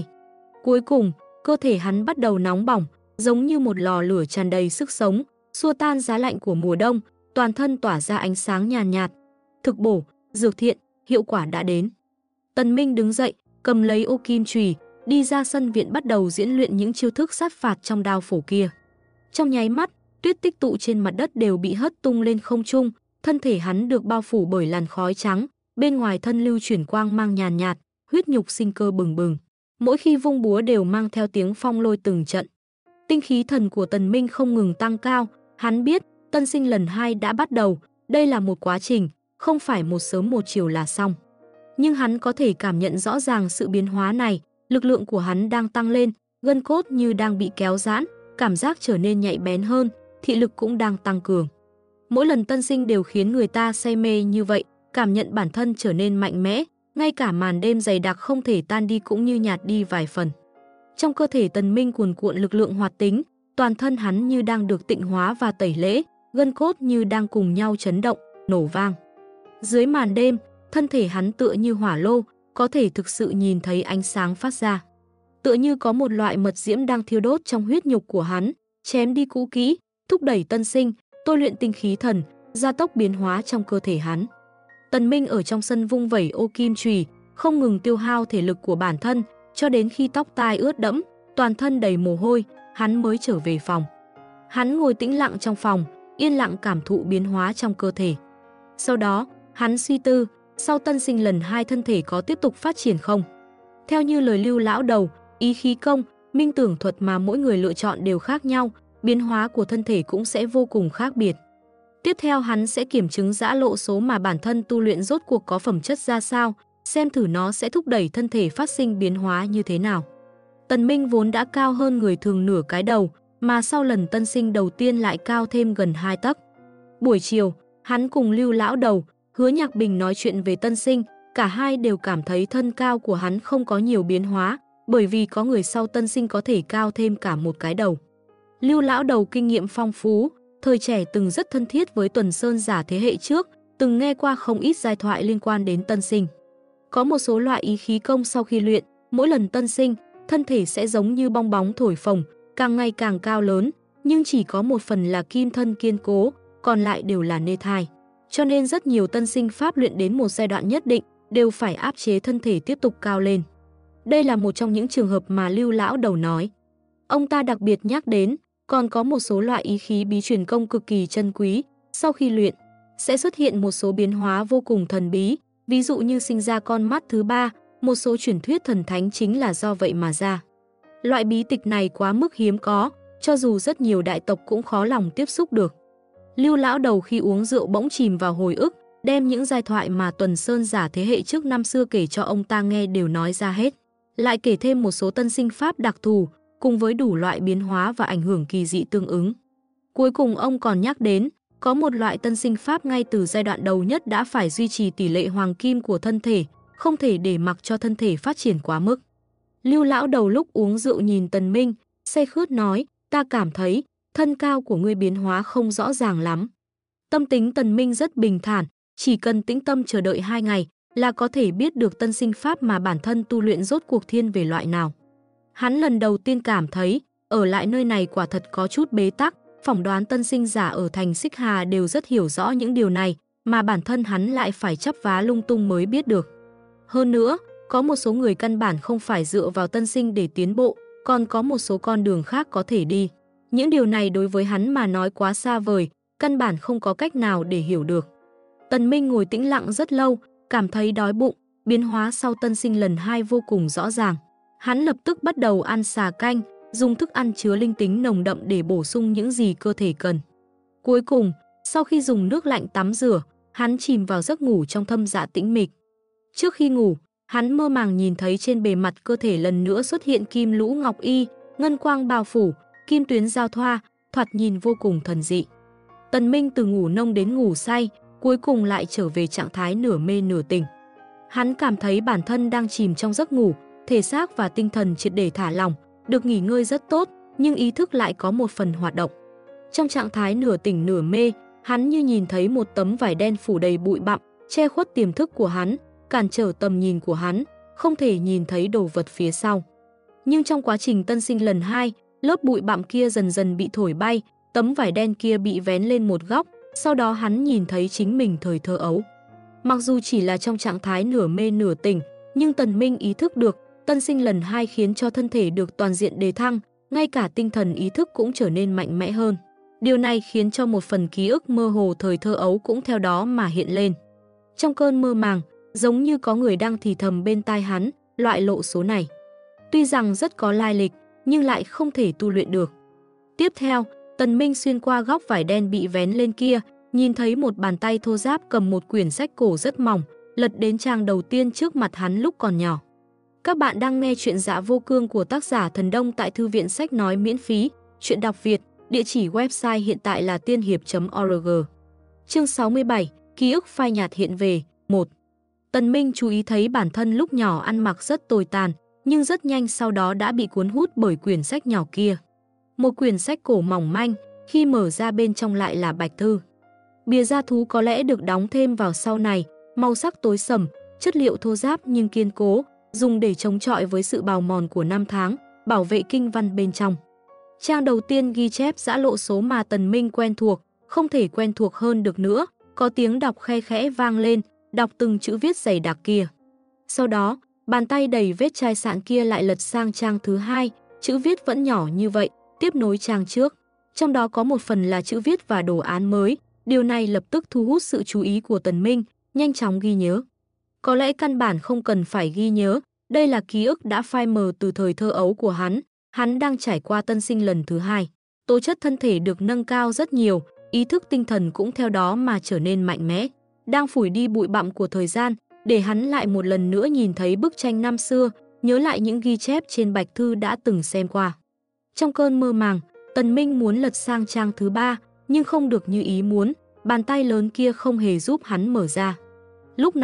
Cuối cùng, cơ thể hắn bắt đầu nóng bỏng, giống như một lò lửa tràn đầy sức sống, xua tan giá lạnh của mùa đông, toàn thân tỏa ra ánh sáng nhàn nhạt. Thực bổ, dược thiện, hiệu quả đã đến. Tần Minh đứng dậy, cầm lấy ô kim chùy, đi ra sân viện bắt đầu diễn luyện những chiêu thức sát phạt trong đao phổ kia. Trong nháy mắt, tuyết tích tụ trên mặt đất đều bị hất tung lên không trung, thân thể hắn được bao phủ bởi làn khói trắng, bên ngoài thân lưu chuyển quang mang nhàn nhạt, huyết nhục sinh cơ bừng bừng. Mỗi khi vung búa đều mang theo tiếng phong lôi từng trận. Tinh khí thần của Tần Minh không ngừng tăng cao, hắn biết tân sinh lần 2 đã bắt đầu, đây là một quá trình, không phải một sớm một chiều là xong. Nhưng hắn có thể cảm nhận rõ ràng sự biến hóa này, lực lượng của hắn đang tăng lên, gân cốt như đang bị kéo giãn, cảm giác trở nên nhạy bén hơn, thị lực cũng đang tăng cường. Mỗi lần tân sinh đều khiến người ta say mê như vậy, cảm nhận bản thân trở nên mạnh mẽ, ngay cả màn đêm dày đặc không thể tan đi cũng như nhạt đi vài phần. Trong cơ thể Tần Minh cuồn cuộn lực lượng hoạt tính, toàn thân hắn như đang được tịnh hóa và tẩy lễ, gân cốt như đang cùng nhau chấn động, nổ vang. Dưới màn đêm, thân thể hắn tựa như hỏa lô, có thể thực sự nhìn thấy ánh sáng phát ra. Tựa như có một loại mật diễm đang thiêu đốt trong huyết nhục của hắn, chém đi cũ kỹ, thúc đẩy tân sinh, tôi luyện tinh khí thần, gia tốc biến hóa trong cơ thể hắn. Tần Minh ở trong sân vung vẩy ô kim chùy, không ngừng tiêu hao thể lực của bản thân, cho đến khi tóc tai ướt đẫm, toàn thân đầy mồ hôi, hắn mới trở về phòng. Hắn ngồi tĩnh lặng trong phòng, yên lặng cảm thụ biến hóa trong cơ thể. Sau đó, hắn suy tư, sau tân sinh lần 2 thân thể có tiếp tục phát triển không? Theo như lời Lưu lão đầu, ý khí công, minh tưởng thuật mà mỗi người lựa chọn đều khác nhau, biến hóa của thân thể cũng sẽ vô cùng khác biệt. Tiếp theo hắn sẽ kiểm chứng dã lộ số mà bản thân tu luyện rốt cuộc có phẩm chất ra sao, xem thử nó sẽ thúc đẩy thân thể phát sinh biến hóa như thế nào. Tần Minh vốn đã cao hơn người thường nửa cái đầu, mà sau lần tân sinh đầu tiên lại cao thêm gần 2 tấc. Buổi chiều, hắn cùng Lưu lão đầu, Hứa Nhạc Bình nói chuyện về tân sinh, cả hai đều cảm thấy thân cao của hắn không có nhiều biến hóa, bởi vì có người sau tân sinh có thể cao thêm cả một cái đầu. Lưu lão đầu kinh nghiệm phong phú, thời trẻ từng rất thân thiết với Tuần Sơn giả thế hệ trước, từng nghe qua không ít giai thoại liên quan đến tân sinh. Có một số loại ý khí công sau khi luyện, mỗi lần tân sinh, thân thể sẽ giống như bong bóng thổi phồng, càng ngày càng cao lớn, nhưng chỉ có một phần là kim thân kiên cố, còn lại đều là nê thai. Cho nên rất nhiều tân sinh pháp luyện đến một giai đoạn nhất định, đều phải áp chế thân thể tiếp tục cao lên. Đây là một trong những trường hợp mà Lưu lão đầu nói. Ông ta đặc biệt nhắc đến, còn có một số loại ý khí bí truyền công cực kỳ chân quý, sau khi luyện, sẽ xuất hiện một số biến hóa vô cùng thần bí, ví dụ như sinh ra con mắt thứ ba, một số truyền thuyết thần thánh chính là do vậy mà ra. Loại bí tịch này quá mức hiếm có, cho dù rất nhiều đại tộc cũng khó lòng tiếp xúc được. Lưu lão đầu khi uống rượu bỗng chìm vào hồi ức, đem những giai thoại mà Tuần Sơn giả thế hệ trước năm xưa kể cho ông ta nghe đều nói ra hết. Lại kể thêm một số tân sinh pháp đặc thù, cùng với đủ loại biến hóa và ảnh hưởng kỳ dị tương ứng. Cuối cùng ông còn nhắc đến, có một loại tân sinh pháp ngay từ giai đoạn đầu nhất đã phải duy trì tỷ lệ hoàng kim của thân thể, không thể để mặc cho thân thể phát triển quá mức. Lưu lão đầu lúc uống rượu nhìn Tần Minh, say khướt nói, ta cảm thấy, thân cao của ngươi biến hóa không rõ ràng lắm. Tâm tính Tần Minh rất bình thản, chỉ cần tĩnh tâm chờ đợi 2 ngày là có thể biết được tân sinh pháp mà bản thân tu luyện rốt cuộc thiên về loại nào. Hắn lần đầu tiên cảm thấy, ở lại nơi này quả thật có chút bế tắc, phỏng đoán tân sinh giả ở thành Xích Hà đều rất hiểu rõ những điều này, mà bản thân hắn lại phải chắp vá lung tung mới biết được. Hơn nữa, có một số người căn bản không phải dựa vào tân sinh để tiến bộ, còn có một số con đường khác có thể đi. Những điều này đối với hắn mà nói quá xa vời, căn bản không có cách nào để hiểu được. Tần Minh ngồi tĩnh lặng rất lâu, cảm thấy đói bụng, biến hóa sau tân sinh lần 2 vô cùng rõ ràng. Hắn lập tức bắt đầu ăn xà canh, dùng thức ăn chứa linh tính nồng đậm để bổ sung những gì cơ thể cần. Cuối cùng, sau khi dùng nước lạnh tắm rửa, hắn chìm vào giấc ngủ trong thâm dạ tĩnh mịch. Trước khi ngủ, hắn mơ màng nhìn thấy trên bề mặt cơ thể lần nữa xuất hiện kim lũ ngọc y, ngân quang bao phủ, kim tuyến giao thoa, thoạt nhìn vô cùng thần dị. Tần Minh từ ngủ nông đến ngủ say, cuối cùng lại trở về trạng thái nửa mê nửa tỉnh. Hắn cảm thấy bản thân đang chìm trong giấc ngủ, thể xác và tinh thần triệt để thả lỏng, được nghỉ ngơi rất tốt, nhưng ý thức lại có một phần hoạt động. Trong trạng thái nửa tỉnh nửa mê, hắn như nhìn thấy một tấm vải đen phủ đầy bụi bặm, che khuất tiềm thức của hắn, cản trở tầm nhìn của hắn, không thể nhìn thấy đồ vật phía sau. Nhưng trong quá trình tân sinh lần 2, lớp bụi bặm kia dần dần bị thổi bay, tấm vải đen kia bị vén lên một góc, sau đó hắn nhìn thấy chính mình thời thơ ấu. Mặc dù chỉ là trong trạng thái nửa mê nửa tỉnh, nhưng Tần Minh ý thức được, tân sinh lần 2 khiến cho thân thể được toàn diện đề thăng, ngay cả tinh thần ý thức cũng trở nên mạnh mẽ hơn. Điều này khiến cho một phần ký ức mơ hồ thời thơ ấu cũng theo đó mà hiện lên. Trong cơn mơ màng, giống như có người đang thì thầm bên tai hắn, loại lộ số này. Tuy rằng rất có lai lịch, nhưng lại không thể tu luyện được. Tiếp theo, Tần Minh xuyên qua góc vải đen bị vén lên kia, nhìn thấy một bàn tay thô ráp cầm một quyển sách cổ rất mỏng, lật đến trang đầu tiên trước mặt hắn lúc còn nhỏ. Các bạn đang nghe chuyện Dạ Vô Cương của tác giả Thần Đông tại Thư viện Sách Nói miễn phí, chuyện đọc Việt, địa chỉ website hiện tại là tiên hiệp.org. Chương 67, ký ức phai nhạt hiện về, 1. Tần Minh chú ý thấy bản thân lúc nhỏ ăn mặc rất tồi tàn, nhưng rất nhanh sau đó đã bị cuốn hút bởi quyển sách nhỏ kia. Một quyển sách cổ mỏng manh, khi mở ra bên trong lại là bạch thư. Bìa da thú có lẽ được đóng thêm vào sau này, màu sắc tối sầm, chất liệu thô ráp nhưng kiên cố, dùng để chống chọi với sự bào mòn của năm tháng, bảo vệ kinh văn bên trong. Trang đầu tiên ghi chép giã lộ số mà Tần Minh quen thuộc, không thể quen thuộc hơn được nữa, có tiếng đọc khe khẽ vang lên, đọc từng chữ viết dày đặc kia. Sau đó, bàn tay đầy vết chai sạn kia lại lật sang trang thứ 2, chữ viết vẫn nhỏ như vậy, tiếp nối trang trước. Trong đó có một phần là chữ viết và đồ án mới, điều này lập tức thu hút sự chú ý của Tần Minh, nhanh chóng ghi nhớ. Có lẽ căn bản không cần phải ghi nhớ, đây là ký ức đã phai mờ từ thời thơ ấu của hắn đang trải qua tân sinh lần thứ 2. Tố chất thân thể được nâng cao rất nhiều, ý thức tinh thần cũng theo đó mà trở nên mạnh mẽ, đang phủi đi bụi bặm của thời gian, để hắn lại một lần nữa nhìn thấy bức tranh năm xưa, nhớ lại những ghi chép trên bạch thư đã từng xem qua. Trong cơn mơ màng, Tần Minh muốn lật sang trang thứ 3, nhưng không được như ý muốn, bàn tay lớn kia không hề giúp hắn mở ra. Lúc này,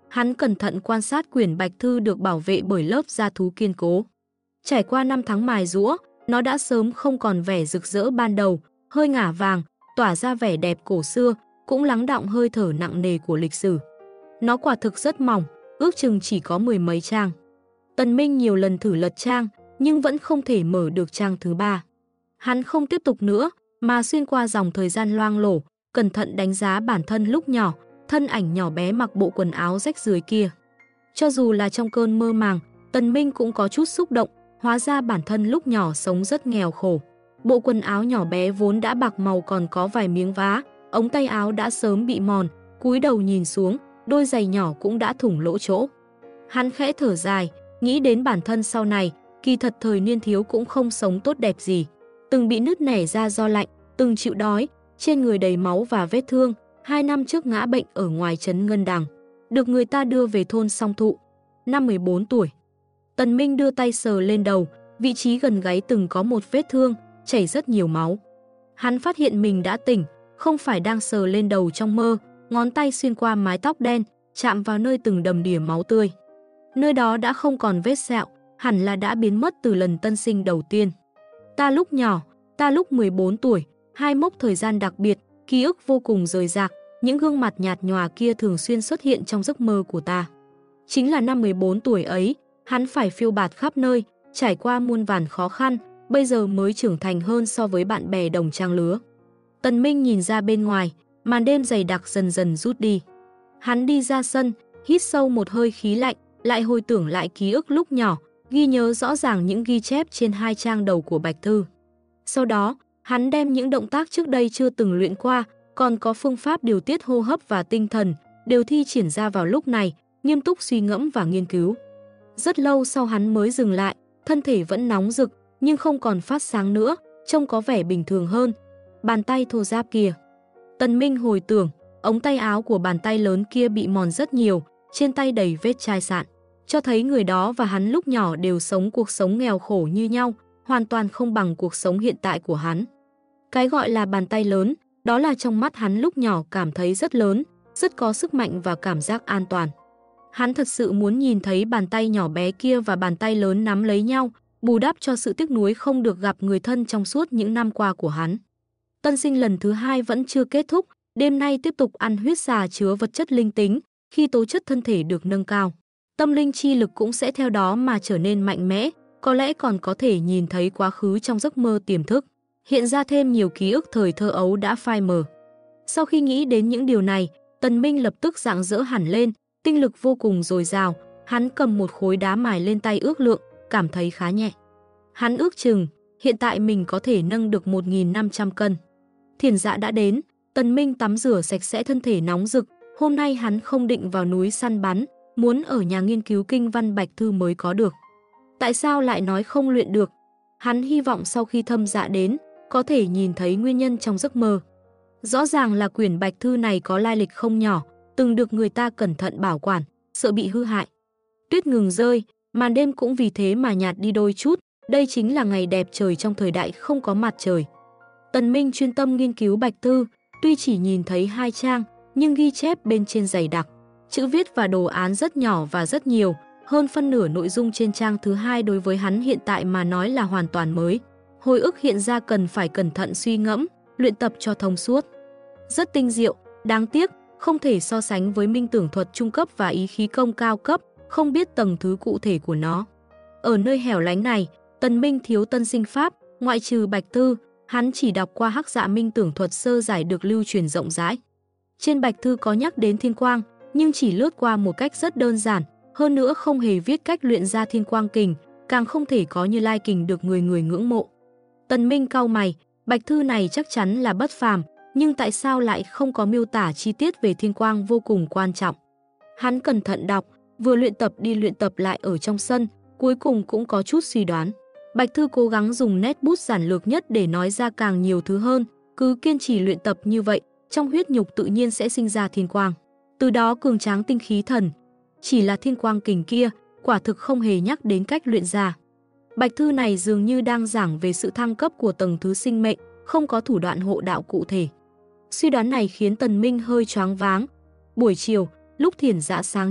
Hắn cẩn thận quan sát quyển bạch thư được bảo vệ bởi lớp da thú kiên cố. Trải qua 5 tháng mài giũa, nó đã sớm không còn vẻ rực rỡ ban đầu, hơi ngả vàng, tỏa ra vẻ đẹp cổ xưa, cũng lắng đọng hơi thở nặng nề của lịch sử. Nó quả thực rất mỏng, ước chừng chỉ có 10 mấy trang. Tần Minh nhiều lần thử lật trang, nhưng vẫn không thể mở được trang thứ 3. Hắn không tiếp tục nữa, mà xuyên qua dòng thời gian loang lổ, cẩn thận đánh giá bản thân lúc nhỏ, thân ảnh nhỏ bé mặc bộ quần áo rách rưới kia. Cho dù là trong cơn mơ màng, Tần Minh cũng có chút xúc động, hóa ra bản thân lúc nhỏ sống rất nghèo khổ. Bộ quần áo nhỏ bé vốn đã bạc màu còn có vài miếng vá, ống tay áo đã sớm bị mòn, cúi đầu nhìn xuống, đôi giày nhỏ cũng đã thủng lỗ chỗ. Hắn khẽ thở dài, nghĩ đến bản thân sau này, kỳ thật thời niên thiếu cũng không sống tốt đẹp gì. Từng bị nứt nẻ ra do lạnh, từng chịu đói, trên người đầy máu và vết thương, 2 năm trước ngã bệnh ở ngoài trấn Ngân Đằng, được người ta đưa về thôn Song Thụ. Năm 14 tuổi. Tần Minh đưa tay sờ lên đầu, vị trí gần gáy từng có một vết thương, chảy rất nhiều máu. Hắn phát hiện mình đã tỉnh, không phải đang sờ lên đầu trong mơ, ngón tay xuyên qua mái tóc đen, chạm vào nơi từng đầm đìa máu tươi. Nơi đó đã không còn vết sẹo, hẳn là đã biến mất từ lần tân sinh đầu tiên. Ta lúc nhỏ, ta lúc 14 tuổi, hai mốc thời gian đặc biệt, ký ức vô cùng rời rạc, những gương mặt nhạt nhòa kia thường xuyên xuất hiện trong giấc mơ của ta. Chính là năm 14 tuổi ấy, hắn phải phiêu bạt khắp nơi, trải qua muôn vàn khó khăn, bây giờ mới trưởng thành hơn so với bạn bè đồng trang lứa. Tần Minh nhìn ra bên ngoài, màn đêm dày đặc dần dần rút đi. Hắn đi ra sân, hít sâu một hơi khí lạnh, lại hồi tưởng lại ký ức lúc nhỏ, ghi nhớ rõ ràng những ghi chép trên 2 trang đầu của bạch thư. Sau đó, hắn đem những động tác trước đây chưa từng luyện qua, còn có phương pháp điều tiết hô hấp và tinh thần, đều thi triển ra vào lúc này, nghiêm túc suy ngẫm và nghiên cứu. Rất lâu sau hắn mới dừng lại, thân thể vẫn nóng rực, nhưng không còn phát sáng nữa, trông có vẻ bình thường hơn. Bàn tay thô ráp kia. Tần Minh hồi tưởng, ống tay áo của bàn tay lớn kia bị mòn rất nhiều, trên tay đầy vết chai sạn, cho thấy người đó và hắn lúc nhỏ đều sống cuộc sống nghèo khổ như nhau, hoàn toàn không bằng cuộc sống hiện tại của hắn. Cái gọi là bàn tay lớn, đó là trong mắt hắn lúc nhỏ cảm thấy rất lớn, rất có sức mạnh và cảm giác an toàn. Hắn thật sự muốn nhìn thấy bàn tay nhỏ bé kia và bàn tay lớn nắm lấy nhau, bù đắp cho sự tiếc nuối không được gặp người thân trong suốt những năm qua của hắn. Tân sinh lần thứ 2 vẫn chưa kết thúc, đêm nay tiếp tục ăn huyết xà chứa vật chất linh tính, khi tố chất thân thể được nâng cao, tâm linh chi lực cũng sẽ theo đó mà trở nên mạnh mẽ, có lẽ còn có thể nhìn thấy quá khứ trong giấc mơ tiềm thức, hiện ra thêm nhiều ký ức thời thơ ấu đã phai mờ. Sau khi nghĩ đến những điều này, Tần Minh lập tức rạng rỡ hẳn lên, tinh lực vô cùng dồi dào, hắn cầm một khối đá mài lên tay ước lượng, cảm thấy khá nhẹ. Hắn ước chừng, hiện tại mình có thể nâng được 1.500 cân. Thiền dạ đã đến, Tần Minh tắm rửa sạch sẽ thân thể nóng rực, hôm nay hắn không định vào núi săn bắn, muốn ở nhà nghiên cứu kinh văn bạch thư mới có được. Tại sao lại nói không luyện được? Hắn hy vọng sau khi thâm dạ đến, có thể nhìn thấy nguyên nhân trong giấc mơ. Rõ ràng là quyển bạch thư này có lai lịch không nhỏ, từng được người ta cẩn thận bảo quản, sợ bị hư hại. Tuyết ngừng rơi, màn đêm cũng vì thế mà nhạt đi đôi chút, đây chính là ngày đẹp trời trong thời đại không có mặt trời. Tần Minh chuyên tâm nghiên cứu bạch thư, tuy chỉ nhìn thấy 2 trang, nhưng ghi chép bên trên dày đặc. Chữ viết và đồ án rất nhỏ và rất nhiều, hơn phân nửa nội dung trên trang thứ 2 đối với hắn hiện tại mà nói là hoàn toàn mới. Hồi ức hiện ra cần phải cẩn thận suy ngẫm, luyện tập cho thông suốt. Rất tinh diệu, đáng tiếc, không thể so sánh với minh tưởng thuật trung cấp và ý khí công cao cấp, không biết tầng thứ cụ thể của nó. Ở nơi hẻo lánh này, Tần Minh thiếu tân sinh pháp, ngoại trừ bạch thư, hắn chỉ đọc qua hắc dạ minh tưởng thuật sơ giải được lưu truyền rộng rãi. Trên bạch thư có nhắc đến thiên quang, nhưng chỉ lướt qua một cách rất đơn giản, hơn nữa không hề viết cách luyện ra thiên quang kình, càng không thể có Như Lai kình được người người ngưỡng mộ. Tần Minh cau mày, bạch thư này chắc chắn là bất phàm, nhưng tại sao lại không có miêu tả chi tiết về thiên quang vô cùng quan trọng. Hắn cẩn thận đọc, vừa luyện tập đi luyện tập lại ở trong sân, cuối cùng cũng có chút suy đoán. Bạch thư cố gắng dùng nét bút giản lược nhất để nói ra càng nhiều thứ hơn, cứ kiên trì luyện tập như vậy, trong huyết nhục tự nhiên sẽ sinh ra thiên quang, từ đó cường tráng tinh khí thần. Chỉ là thiên quang kình kia, quả thực không hề nhắc đến cách luyện ra. Bạch thư này dường như đang giảng về sự thăng cấp của tầng thứ sinh mệnh, không có thủ đoạn hộ đạo cụ thể. Suy đoán này khiến Tần Minh hơi choáng váng. Buổi chiều, lúc thiền dạ sáng nhất,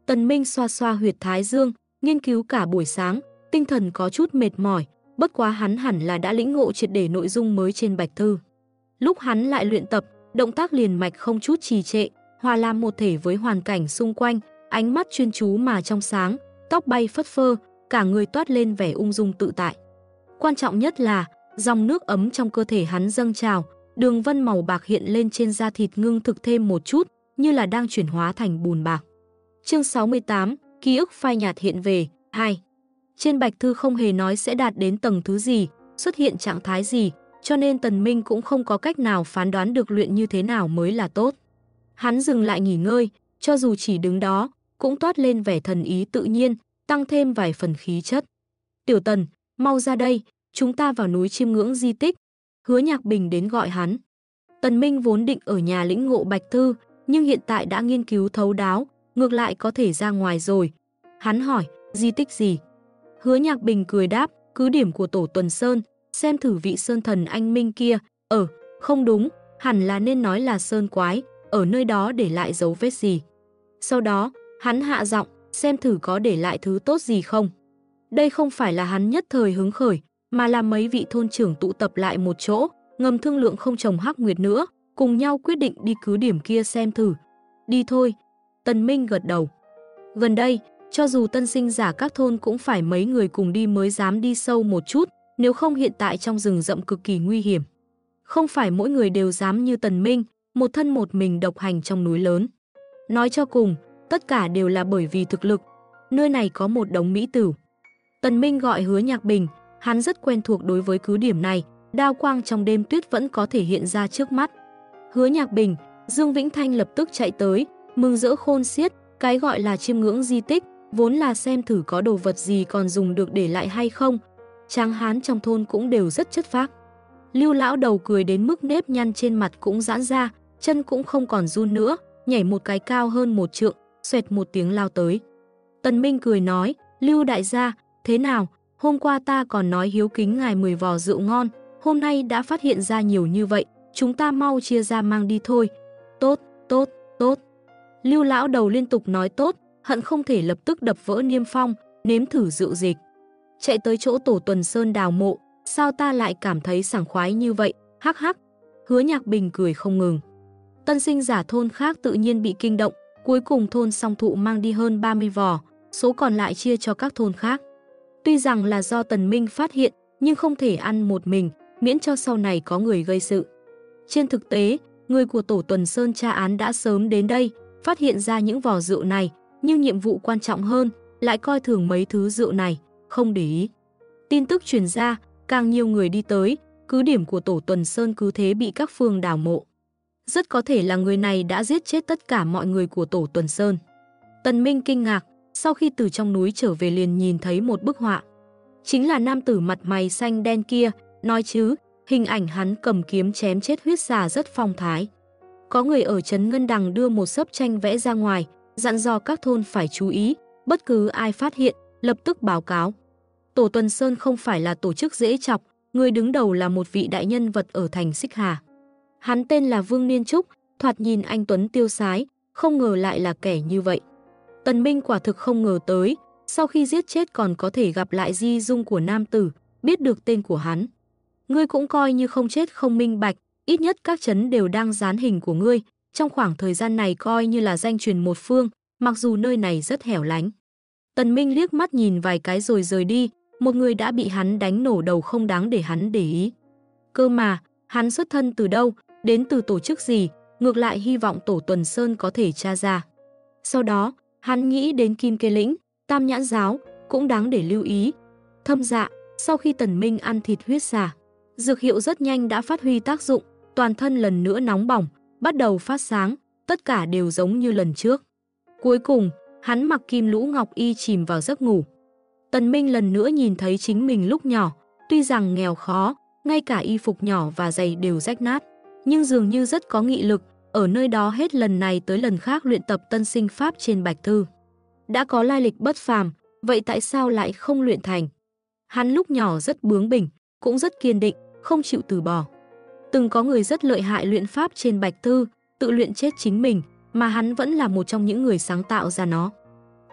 Tần Minh xoa xoa huyệt thái dương, nghiên cứu cả buổi sáng, tinh thần có chút mệt mỏi, bất quá hắn hẳn là đã lĩnh ngộ triệt để nội dung mới trên bạch thư. Lúc hắn lại luyện tập, động tác liền mạch không chút trì trệ, hòa làm một thể với hoàn cảnh xung quanh, ánh mắt chuyên chú mà trong sáng, tóc bay phất phơ, cả người toát lên vẻ ung dung tự tại. Quan trọng nhất là, dòng nước ấm trong cơ thể hắn dâng trào, đường vân màu bạc hiện lên trên da thịt ngưng thực thêm một chút, như là đang chuyển hóa thành bùn bạc. Chương 68, ký ức phai nhạt hiện về, 2. Trên bạch thư không hề nói sẽ đạt đến tầng thứ gì, xuất hiện trạng thái gì, cho nên Tần Minh cũng không có cách nào phán đoán được luyện như thế nào mới là tốt. Hắn dừng lại nghỉ ngơi, cho dù chỉ đứng đó, cũng toát lên vẻ thần ý tự nhiên, tăng thêm vài phần khí chất. Tiểu Tần, mau ra đây, chúng ta vào núi chiêm ngưỡng di tích. Hứa Nhạc Bình đến gọi hắn. Tần Minh vốn định ở nhà lĩnh ngộ bạch thư, nhưng hiện tại đã nghiên cứu thấu đáo, ngược lại có thể ra ngoài rồi. Hắn hỏi, di tích gì? Hứa Nhạc Bình cười đáp, cứ điểm của Tổ Tuần Sơn, xem thử vị sơn thần anh minh kia. Không đúng, hẳn là nên nói là sơn quái, ở nơi đó để lại dấu vết gì. Sau đó, hắn hạ giọng, xem thử có để lại thứ tốt gì không. Đây không phải là hắn nhất thời hứng khởi, mà là mấy vị thôn trưởng tụ tập lại một chỗ, ngầm thương lượng không trồng hắc nguyệt nữa, cùng nhau quyết định đi cứ điểm kia xem thử. Đi thôi. Tần Minh gật đầu. Gần đây, cho dù tân sinh giả các thôn cũng phải mấy người cùng đi mới dám đi sâu một chút, nếu không hiện tại trong rừng rậm cực kỳ nguy hiểm. Không phải mỗi người đều dám như Tần Minh, một thân một mình độc hành trong núi lớn. Nói cho cùng, tất cả đều là bởi vì thực lực. Nơi này có một đống mỹ tửu. Tần Minh gọi Hứa Nhạc Bình, hắn rất quen thuộc đối với cứ điểm này, đao quang trong đêm tuyết vẫn có thể hiện ra trước mắt. Hứa Nhạc Bình, Dương Vĩnh Thanh lập tức chạy tới, mừng rỡ khôn xiết, cái gọi là chiêm ngưỡng di tích, vốn là xem thử có đồ vật gì còn dùng được để lại hay không. Tráng hán trong thôn cũng đều rất chất phác. Lưu lão đầu cười đến mức nếp nhăn trên mặt cũng giãn ra, chân cũng không còn run nữa, nhảy một cái cao hơn một trượng, xoẹt một tiếng lao tới. Tần Minh cười nói, Lưu đại gia, thế nào, hôm qua ta còn nói hiếu kính ngài 10 vò rượu ngon, hôm nay đã phát hiện ra nhiều như vậy, chúng ta mau chia ra mang đi thôi. Tốt, tốt, tốt. Lưu lão đầu liên tục nói tốt, hận không thể lập tức đập vỡ niêm phong, nếm thử rượu dịch. Chạy tới chỗ Tổ Tuần Sơn đào mộ, sao ta lại cảm thấy sảng khoái như vậy, hắc hắc. Hứa Nhạc Bình cười không ngừng. Tân sinh giả thôn khác tự nhiên bị kinh động, cuối cùng thôn Song Thụ mang đi hơn 30 vò, số còn lại chia cho các thôn khác. Tuy rằng là do Tần Minh phát hiện, nhưng không thể ăn một mình, miễn cho sau này có người gây sự. Trên thực tế, người của Tổ Tuần Sơn tra án đã sớm đến đây, phát hiện ra những vò rượu này, nhưng nhiệm vụ quan trọng hơn, lại coi thường mấy thứ rượu này, không để ý. Tin tức truyền ra, càng nhiều người đi tới, cứ điểm của Tổ Tuần Sơn cứ thế bị các phương đào mộ. Rất có thể là người này đã giết chết tất cả mọi người của Tổ Tuần Sơn. Tần Minh kinh ngạc, sau khi từ trong núi trở về liền nhìn thấy một bức họa. Chính là nam tử mặt mày xanh đen kia, nói chứ, hình ảnh hắn cầm kiếm chém chết huyết xà rất phong thái. Có người ở trấn Ngân Đằng đưa một xấp tranh vẽ ra ngoài, dặn dò các thôn phải chú ý, bất cứ ai phát hiện, lập tức báo cáo. Tổ Tuần Sơn không phải là tổ chức dễ chọc, người đứng đầu là một vị đại nhân vật ở thành Xích Hà. Hắn tên là Vương Niên Trúc, thoạt nhìn anh tuấn tiêu sái, không ngờ lại là kẻ như vậy. Tần Minh quả thực không ngờ tới, sau khi giết chết còn có thể gặp lại di dung của nam tử, biết được tên của hắn. Ngươi cũng coi như không chết không minh bạch, ít nhất các trấn đều đang dán hình của ngươi, trong khoảng thời gian này coi như là danh truyền một phương, mặc dù nơi này rất hẻo lánh. Tần Minh liếc mắt nhìn vài cái rồi rời đi, một người đã bị hắn đánh nổ đầu không đáng để hắn để ý. Cơ mà, hắn xuất thân từ đâu, đến từ tổ chức gì, ngược lại hy vọng Tổ Tuần Sơn có thể tra ra. Sau đó, hắn nghĩ đến Kim Kê Lĩnh, Tam Nhãn Giáo, cũng đáng để lưu ý. Thâm Dạ, sau khi Tần Minh ăn thịt huyết xà, dược hiệu rất nhanh đã phát huy tác dụng, toàn thân lần nữa nóng bỏng, bắt đầu phát sáng, tất cả đều giống như lần trước. Cuối cùng, hắn mặc kim lũ ngọc y chìm vào giấc ngủ. Tần Minh lần nữa nhìn thấy chính mình lúc nhỏ, tuy rằng nghèo khó, ngay cả y phục nhỏ và giày đều rách nát, nhưng dường như rất có nghị lực, ở nơi đó hết lần này tới lần khác luyện tập tân sinh pháp trên bạch thư. Đã có lai lịch bất phàm, vậy tại sao lại không luyện thành? Hắn lúc nhỏ rất bướng bỉnh, cũng rất kiên định, không chịu từ bỏ. Từng có người rất lợi hại luyện pháp trên bạch thư, tự luyện chết chính mình, mà hắn vẫn là một trong những người sáng tạo ra nó.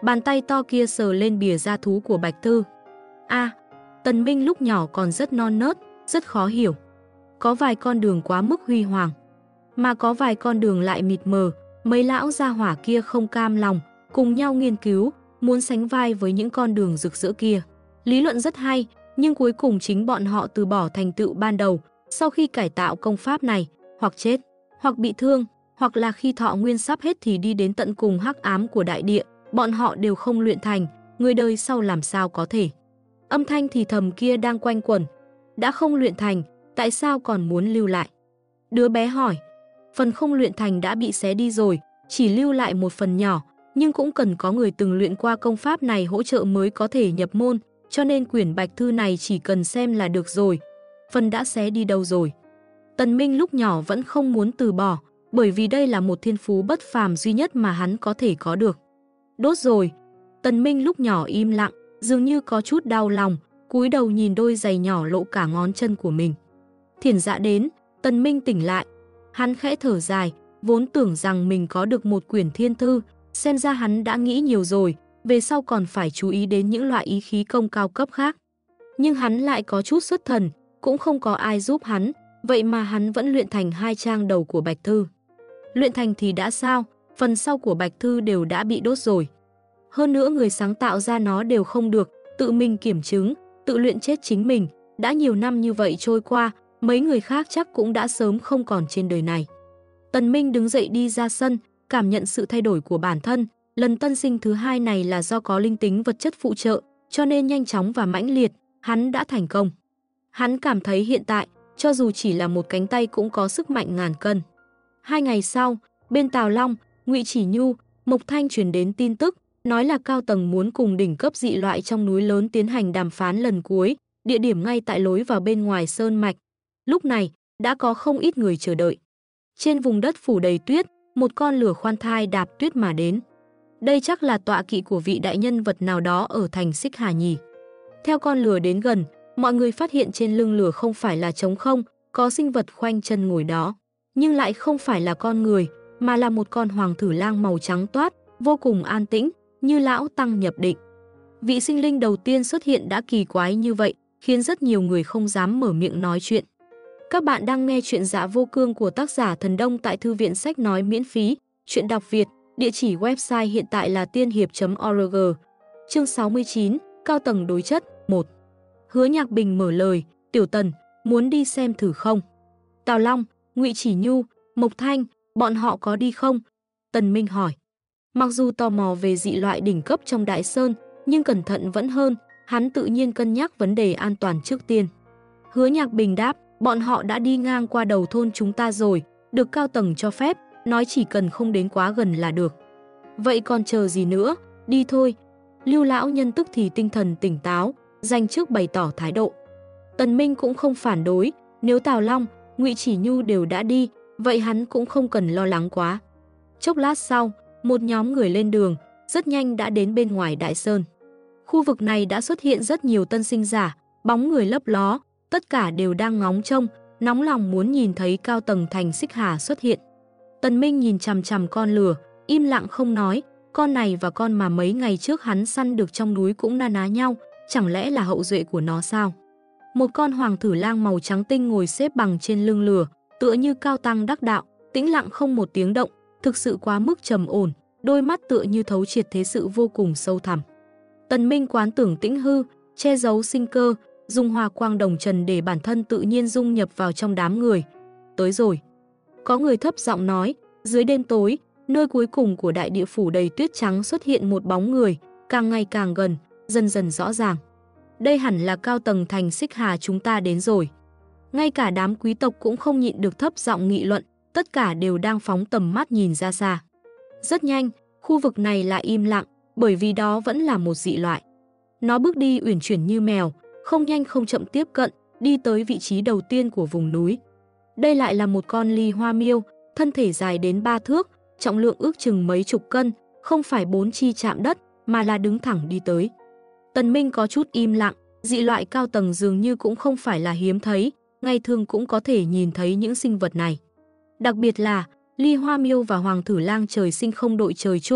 Bàn tay to kia sờ lên bìa da thú của Bạch Thư. Tần Minh lúc nhỏ còn rất non nớt, rất khó hiểu. Có vài con đường quá mức huy hoàng, mà có vài con đường lại mịt mờ. Mấy lão gia hỏa kia không cam lòng, cùng nhau nghiên cứu, muốn sánh vai với những con đường rực rỡ kia. Lý luận rất hay, nhưng cuối cùng chính bọn họ từ bỏ thành tựu ban đầu. Sau khi cải tạo công pháp này, hoặc chết, hoặc bị thương, hoặc là khi thọ nguyên sắp hết thì đi đến tận cùng hắc ám của đại địa, bọn họ đều không luyện thành, người đời sau làm sao có thể. Âm thanh thì thầm kia đang quanh quẩn. Đã không luyện thành, tại sao còn muốn lưu lại? Đứa bé hỏi. Phần không luyện thành đã bị xé đi rồi, chỉ lưu lại một phần nhỏ, nhưng cũng cần có người từng luyện qua công pháp này hỗ trợ mới có thể nhập môn, cho nên quyển Bạch Thư này chỉ cần xem là được rồi. Phần đã xé đi đâu rồi? Tần Minh lúc nhỏ vẫn không muốn từ bỏ, bởi vì đây là một thiên phú bất phàm duy nhất mà hắn có thể có được. Đốt rồi. Tần Minh lúc nhỏ im lặng, dường như có chút đau lòng, cúi đầu nhìn đôi giày nhỏ lộ cả ngón chân của mình. Thiền dạ đến, Tần Minh tỉnh lại. Hắn khẽ thở dài, vốn tưởng rằng mình có được một quyển thiên thư, xem ra hắn đã nghĩ nhiều rồi, về sau còn phải chú ý đến những loại ý khí công cao cấp khác. Nhưng hắn lại có chút xuất thần, cũng không có ai giúp hắn, vậy mà hắn vẫn luyện thành 2 trang đầu của Bạch Thư. Luyện thành thì đã sao, phần sau của Bạch Thư đều đã bị đốt rồi. Hơn nữa người sáng tạo ra nó đều không được, tự mình kiểm chứng, tự luyện chết chính mình. Đã nhiều năm như vậy trôi qua, mấy người khác chắc cũng đã sớm không còn trên đời này. Tần Minh đứng dậy đi ra sân, cảm nhận sự thay đổi của bản thân. Lần tân sinh thứ 2 này là do có linh tính vật chất phụ trợ, cho nên nhanh chóng và mãnh liệt, hắn đã thành công. Hắn cảm thấy hiện tại, cho dù chỉ là một cánh tay cũng có sức mạnh ngàn cân. 2 ngày sau, bên Tào Long, Ngụy Chỉ Nhu, Mộc Thanh truyền đến tin tức, nói là cao tầng muốn cùng đỉnh cấp dị loại trong núi lớn tiến hành đàm phán lần cuối, địa điểm ngay tại lối vào bên ngoài sơn mạch. Lúc này, đã có không ít người chờ đợi. Trên vùng đất phủ đầy tuyết, một con lửa khoan thai đạp tuyết mà đến. Đây chắc là tọa kỵ của vị đại nhân vật nào đó ở thành Xích Hà nhỉ. Theo con lửa đến gần, mọi người phát hiện trên lưng lửa không phải là trống không, có sinh vật khoanh chân ngồi đó. Nhưng lại không phải là con người, mà là một con hoàng thử lang màu trắng toát, vô cùng an tĩnh, như lão tăng nhập định. Vị sinh linh đầu tiên xuất hiện đã kỳ quái như vậy, khiến rất nhiều người không dám mở miệng nói chuyện. Các bạn đang nghe chuyện Dạ Vô Cương của tác giả Thần Đông tại Thư viện Sách Nói miễn phí, chuyện đọc Việt, địa chỉ website hiện tại là tiên hiệp.org. Chương 69, Cao tầng đối chất, 1. Hứa Nhạc Bình mở lời, Tiểu Tần, muốn đi xem thử không? Tào Long, Ngụy Chỉ Nhu, Mộc Thanh, bọn họ có đi không? Tần Minh hỏi. Mặc dù tò mò về dị loại đỉnh cấp trong Đại Sơn, nhưng cẩn thận vẫn hơn, hắn tự nhiên cân nhắc vấn đề an toàn trước tiên. Hứa Nhạc Bình đáp, bọn họ đã đi ngang qua đầu thôn chúng ta rồi, được cao tầng cho phép, nói chỉ cần không đến quá gần là được. Vậy còn chờ gì nữa, đi thôi. Lưu lão nhân tức thì tinh thần tỉnh táo, dành trước bày tỏ thái độ. Tần Minh cũng không phản đối, nếu Tào Long, Ngụy Chỉ Nhu đều đã đi, vậy hắn cũng không cần lo lắng quá. Chốc lát sau, một nhóm người lên đường, rất nhanh đã đến bên ngoài Đại Sơn. Khu vực này đã xuất hiện rất nhiều tân sinh giả, bóng người lấp ló, tất cả đều đang ngóng trông, nóng lòng muốn nhìn thấy cao tầng thành Xích Hà xuất hiện. Tần Minh nhìn chằm chằm con lừa, im lặng không nói, con này và con mà mấy ngày trước hắn săn được trong núi cũng na ná nhau, chẳng lẽ là hậu duệ của nó sao? Một con hoàng thử lang màu trắng tinh ngồi xếp bằng trên lưng lừa, tựa như cao tăng đắc đạo, tĩnh lặng không một tiếng động, thực sự quá mức trầm ổn, đôi mắt tựa như thấu triệt thế sự vô cùng sâu thẳm. Tần Minh quán tưởng tĩnh hư, che giấu sinh cơ, dùng hòa quang đồng trần để bản thân tự nhiên dung nhập vào trong đám người. Tới rồi. Có người thấp giọng nói, dưới đêm tối, nơi cuối cùng của đại địa phủ đầy tuyết trắng xuất hiện một bóng người, càng ngày càng gần, dần dần rõ ràng. Đây hẳn là cao tầng thành Xích Hà chúng ta đến rồi. Ngay cả đám quý tộc cũng không nhịn được thấp giọng nghị luận, tất cả đều đang phóng tầm mắt nhìn ra xa. Rất nhanh, khu vực này lại im lặng, bởi vì đó vẫn là một dị loại. Nó bước đi uyển chuyển như mèo, không nhanh không chậm tiếp cận, đi tới vị trí đầu tiên của vùng núi. Đây lại là một con ly hoa miêu, thân thể dài đến 3 thước, trọng lượng ước chừng mấy chục cân, không phải 4 chi chạm đất, mà là đứng thẳng đi tới. Tần Minh có chút im lặng, dị loại cao tầng dường như cũng không phải là hiếm thấy, ngày thường cũng có thể nhìn thấy những sinh vật này. Đặc biệt là, ly hoa miêu và hoàng thử lang trời sinh không đội trời chung,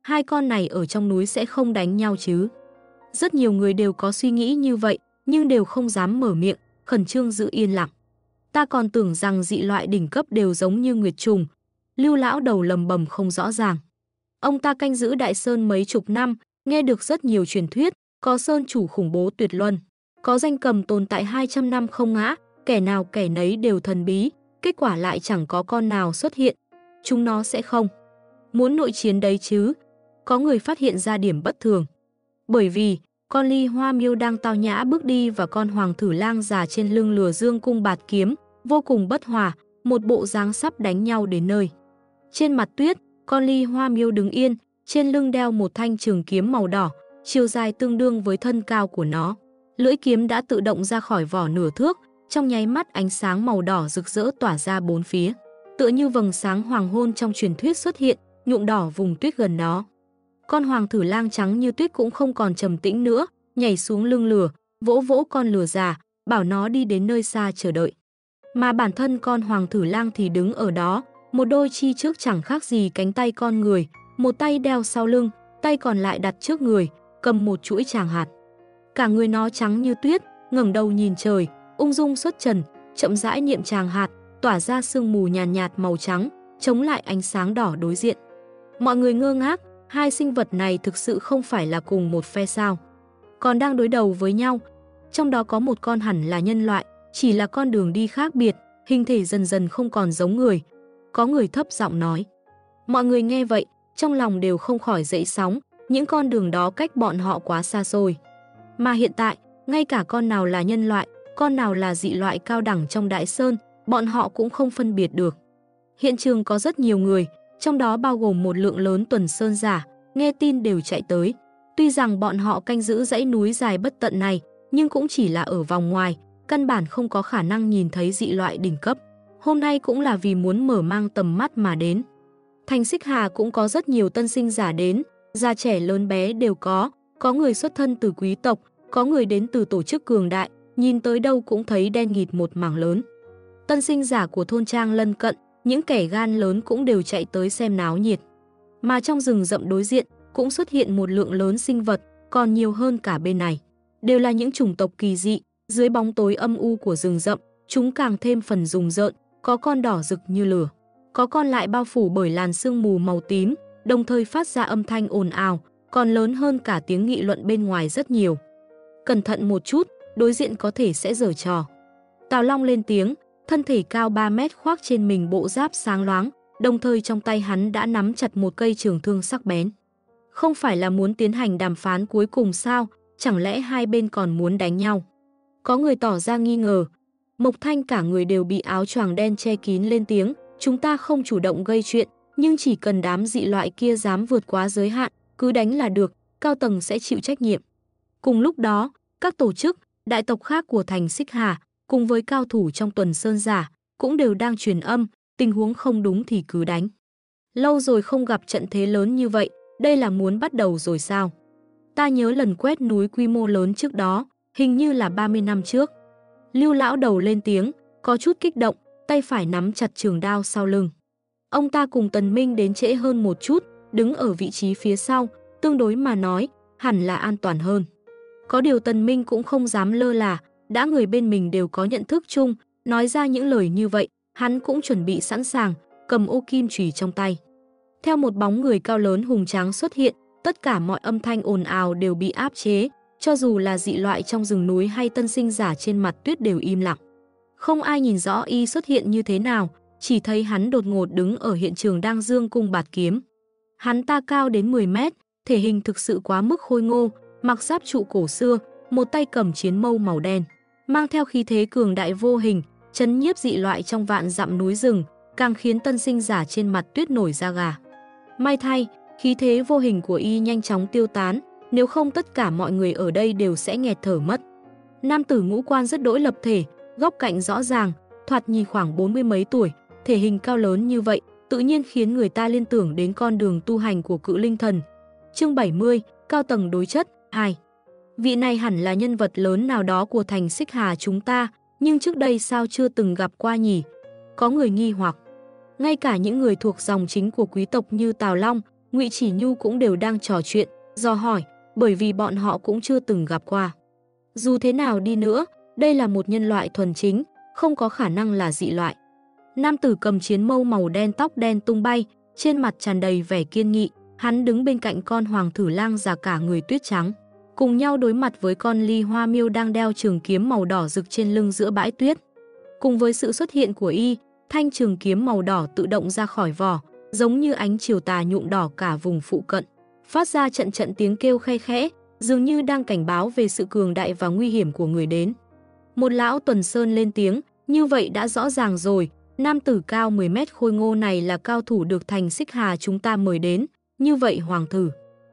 Hai con này ở trong núi sẽ không đánh nhau chứ? Rất nhiều người đều có suy nghĩ như vậy, nhưng đều không dám mở miệng, khẩn trương giữ yên lặng. Ta còn tưởng rằng dị loại đỉnh cấp đều giống như Nguyệt Trùng. Lưu lão đầu lầm bầm không rõ ràng. Ông ta canh giữ Đại Sơn mấy chục năm, nghe được rất nhiều truyền thuyết, có sơn chủ khủng bố tuyệt luân, có danh cầm tồn tại 200 năm không ngã, kẻ nào kẻ nấy đều thần bí, kết quả lại chẳng có con nào xuất hiện. Chúng nó sẽ không muốn nội chiến đấy chứ? Có người phát hiện ra điểm bất thường. Bởi vì con ly hoa miêu đang tao nhã bước đi và con hoàng thử lang già trên lưng lừa dương cung bạt kiếm, vô cùng bất hòa, một bộ dáng sắp đánh nhau đến nơi. Trên mặt tuyết, con ly hoa miêu đứng yên, trên lưng đeo một thanh trường kiếm màu đỏ, chiều dài tương đương với thân cao của nó. Lưỡi kiếm đã tự động ra khỏi vỏ nửa thước, trong nháy mắt ánh sáng màu đỏ rực rỡ tỏa ra bốn phía. Tựa như vầng sáng hoàng hôn trong truyền thuyết xuất hiện, nhuộm đỏ vùng tuyết gần nó. Con hoàng thử lang trắng như tuyết cũng không còn trầm tĩnh nữa, nhảy xuống lưng lừa, vỗ vỗ con lừa già, bảo nó đi đến nơi xa chờ đợi. Mà bản thân con hoàng thử lang thì đứng ở đó, một đôi chi trước chẳng khác gì cánh tay con người, một tay đeo sau lưng, tay còn lại đặt trước người, cầm một chuỗi tràng hạt. Cả người nó trắng như tuyết, ngẩng đầu nhìn trời, ung dung xuất trần, chậm rãi niệm tràng hạt, tỏa ra sương mù nhàn nhạt màu trắng, chống lại ánh sáng đỏ đối diện. Mọi người ngơ ngác, hai sinh vật này thực sự không phải là cùng một phe sao? Còn đang đối đầu với nhau, trong đó có một con hẳn là nhân loại, chỉ là con đường đi khác biệt, hình thể dần dần không còn giống người. Có người thấp giọng nói. Mọi người nghe vậy, trong lòng đều không khỏi dậy sóng, những con đường đó cách bọn họ quá xa xôi. Mà hiện tại, ngay cả con nào là nhân loại, con nào là dị loại cao đẳng trong Đại Sơn, bọn họ cũng không phân biệt được. Hiện trường có rất nhiều người, trong đó bao gồm một lượng lớn tuần sơn giả, nghe tin đều chạy tới. Tuy rằng bọn họ canh giữ dãy núi dài bất tận này, nhưng cũng chỉ là ở vòng ngoài, căn bản không có khả năng nhìn thấy dị loại đỉnh cấp. Hôm nay cũng là vì muốn mở mang tầm mắt mà đến. Thành Xích Hà cũng có rất nhiều tân sinh giả đến, già trẻ lớn bé đều có người xuất thân từ quý tộc, có người đến từ tổ chức cường đại, nhìn tới đâu cũng thấy đen nghịt một mảng lớn. Tân sinh giả của thôn trang lân cận, những kẻ gan lớn cũng đều chạy tới xem náo nhiệt. Mà trong rừng rậm đối diện cũng xuất hiện một lượng lớn sinh vật, còn nhiều hơn cả bên này. Đều là những chủng tộc kỳ dị, dưới bóng tối âm u của rừng rậm, chúng càng thêm phần rùng rợn, có con đỏ rực như lửa, có con lại bao phủ bởi làn sương mù màu tím, đồng thời phát ra âm thanh ồn ào, còn lớn hơn cả tiếng nghị luận bên ngoài rất nhiều. Cẩn thận một chút, đối diện có thể sẽ giở trò. Tào Long lên tiếng, thân thể cao 3 mét khoác trên mình bộ giáp sáng loáng, đồng thời trong tay hắn đã nắm chặt một cây trường thương sắc bén. Không phải là muốn tiến hành đàm phán cuối cùng sao, chẳng lẽ hai bên còn muốn đánh nhau? Có người tỏ ra nghi ngờ. Mộc Thanh cả người đều bị áo choàng đen che kín lên tiếng, chúng ta không chủ động gây chuyện, nhưng chỉ cần đám dị loại kia dám vượt quá giới hạn, cứ đánh là được, cao tầng sẽ chịu trách nhiệm. Cùng lúc đó, các tổ chức, đại tộc khác của thành Xích Hà, cùng với cao thủ trong tuần sơn giả, cũng đều đang truyền âm, tình huống không đúng thì cứ đánh. Lâu rồi không gặp trận thế lớn như vậy, đây là muốn bắt đầu rồi sao? Ta nhớ lần quét núi quy mô lớn trước đó, hình như là 30 năm trước. Lưu lão đầu lên tiếng, có chút kích động, tay phải nắm chặt trường đao sau lưng. Ông ta cùng Tần Minh đến trễ hơn một chút, đứng ở vị trí phía sau, tương đối mà nói, hẳn là an toàn hơn. Có điều Tần Minh cũng không dám lơ là, đã người bên mình đều có nhận thức chung, nói ra những lời như vậy, hắn cũng chuẩn bị sẵn sàng, cầm ô kim chùy trong tay. Theo một bóng người cao lớn hùng tráng xuất hiện, tất cả mọi âm thanh ồn ào đều bị áp chế, cho dù là dị loại trong rừng núi hay tân sinh giả trên mặt tuyết đều im lặng. Không ai nhìn rõ y xuất hiện như thế nào, chỉ thấy hắn đột ngột đứng ở hiện trường đang giương cung bạt kiếm. Hắn ta cao đến 10 mét, thể hình thực sự quá mức khôi ngô, mặc giáp trụ cổ xưa, một tay cầm chiến mâu màu đen, mang theo khí thế cường đại vô hình, chấn nhiếp dị loại trong vạn dặm núi rừng, càng khiến tân sinh giả trên mặt tuyết nổi da gà. May thay, khí thế vô hình của y nhanh chóng tiêu tán, nếu không tất cả mọi người ở đây đều sẽ nghẹt thở mất. Nam tử ngũ quan rất đỗi lập thể, góc cạnh rõ ràng, thoạt nhìn khoảng 40 mấy tuổi, thể hình cao lớn như vậy, tự nhiên khiến người ta liên tưởng đến con đường tu hành của Cự Linh Thần. Chương 70, cao tầng đối chất 2. Vị này hẳn là nhân vật lớn nào đó của thành Xích Hà chúng ta, nhưng trước đây sao chưa từng gặp qua nhỉ? Có người nghi hoặc. Ngay cả những người thuộc dòng chính của quý tộc như Tào Long, Ngụy Chỉ Nhu cũng đều đang trò chuyện, dò hỏi, bởi vì bọn họ cũng chưa từng gặp qua. Dù thế nào đi nữa, đây là một nhân loại thuần chính, không có khả năng là dị loại. Nam tử cầm chiến mâu màu đen, tóc đen tung bay, trên mặt tràn đầy vẻ kiên nghị, hắn đứng bên cạnh con hoàng thử lang già cả người tuyết trắng, cùng nhau đối mặt với con ly hoa miêu đang đeo trường kiếm màu đỏ rực trên lưng giữa bãi tuyết. Cùng với sự xuất hiện của y, thanh trường kiếm màu đỏ tự động ra khỏi vỏ, giống như ánh chiều tà nhuộm đỏ cả vùng phụ cận, phát ra trận trận tiếng kêu khe khẽ, dường như đang cảnh báo về sự cường đại và nguy hiểm của người đến. Một lão tuần sơn lên tiếng, như vậy đã rõ ràng rồi, nam tử cao 10 mét khôi ngô này là cao thủ được thành Xích Hà chúng ta mời đến, như vậy hoàng thử.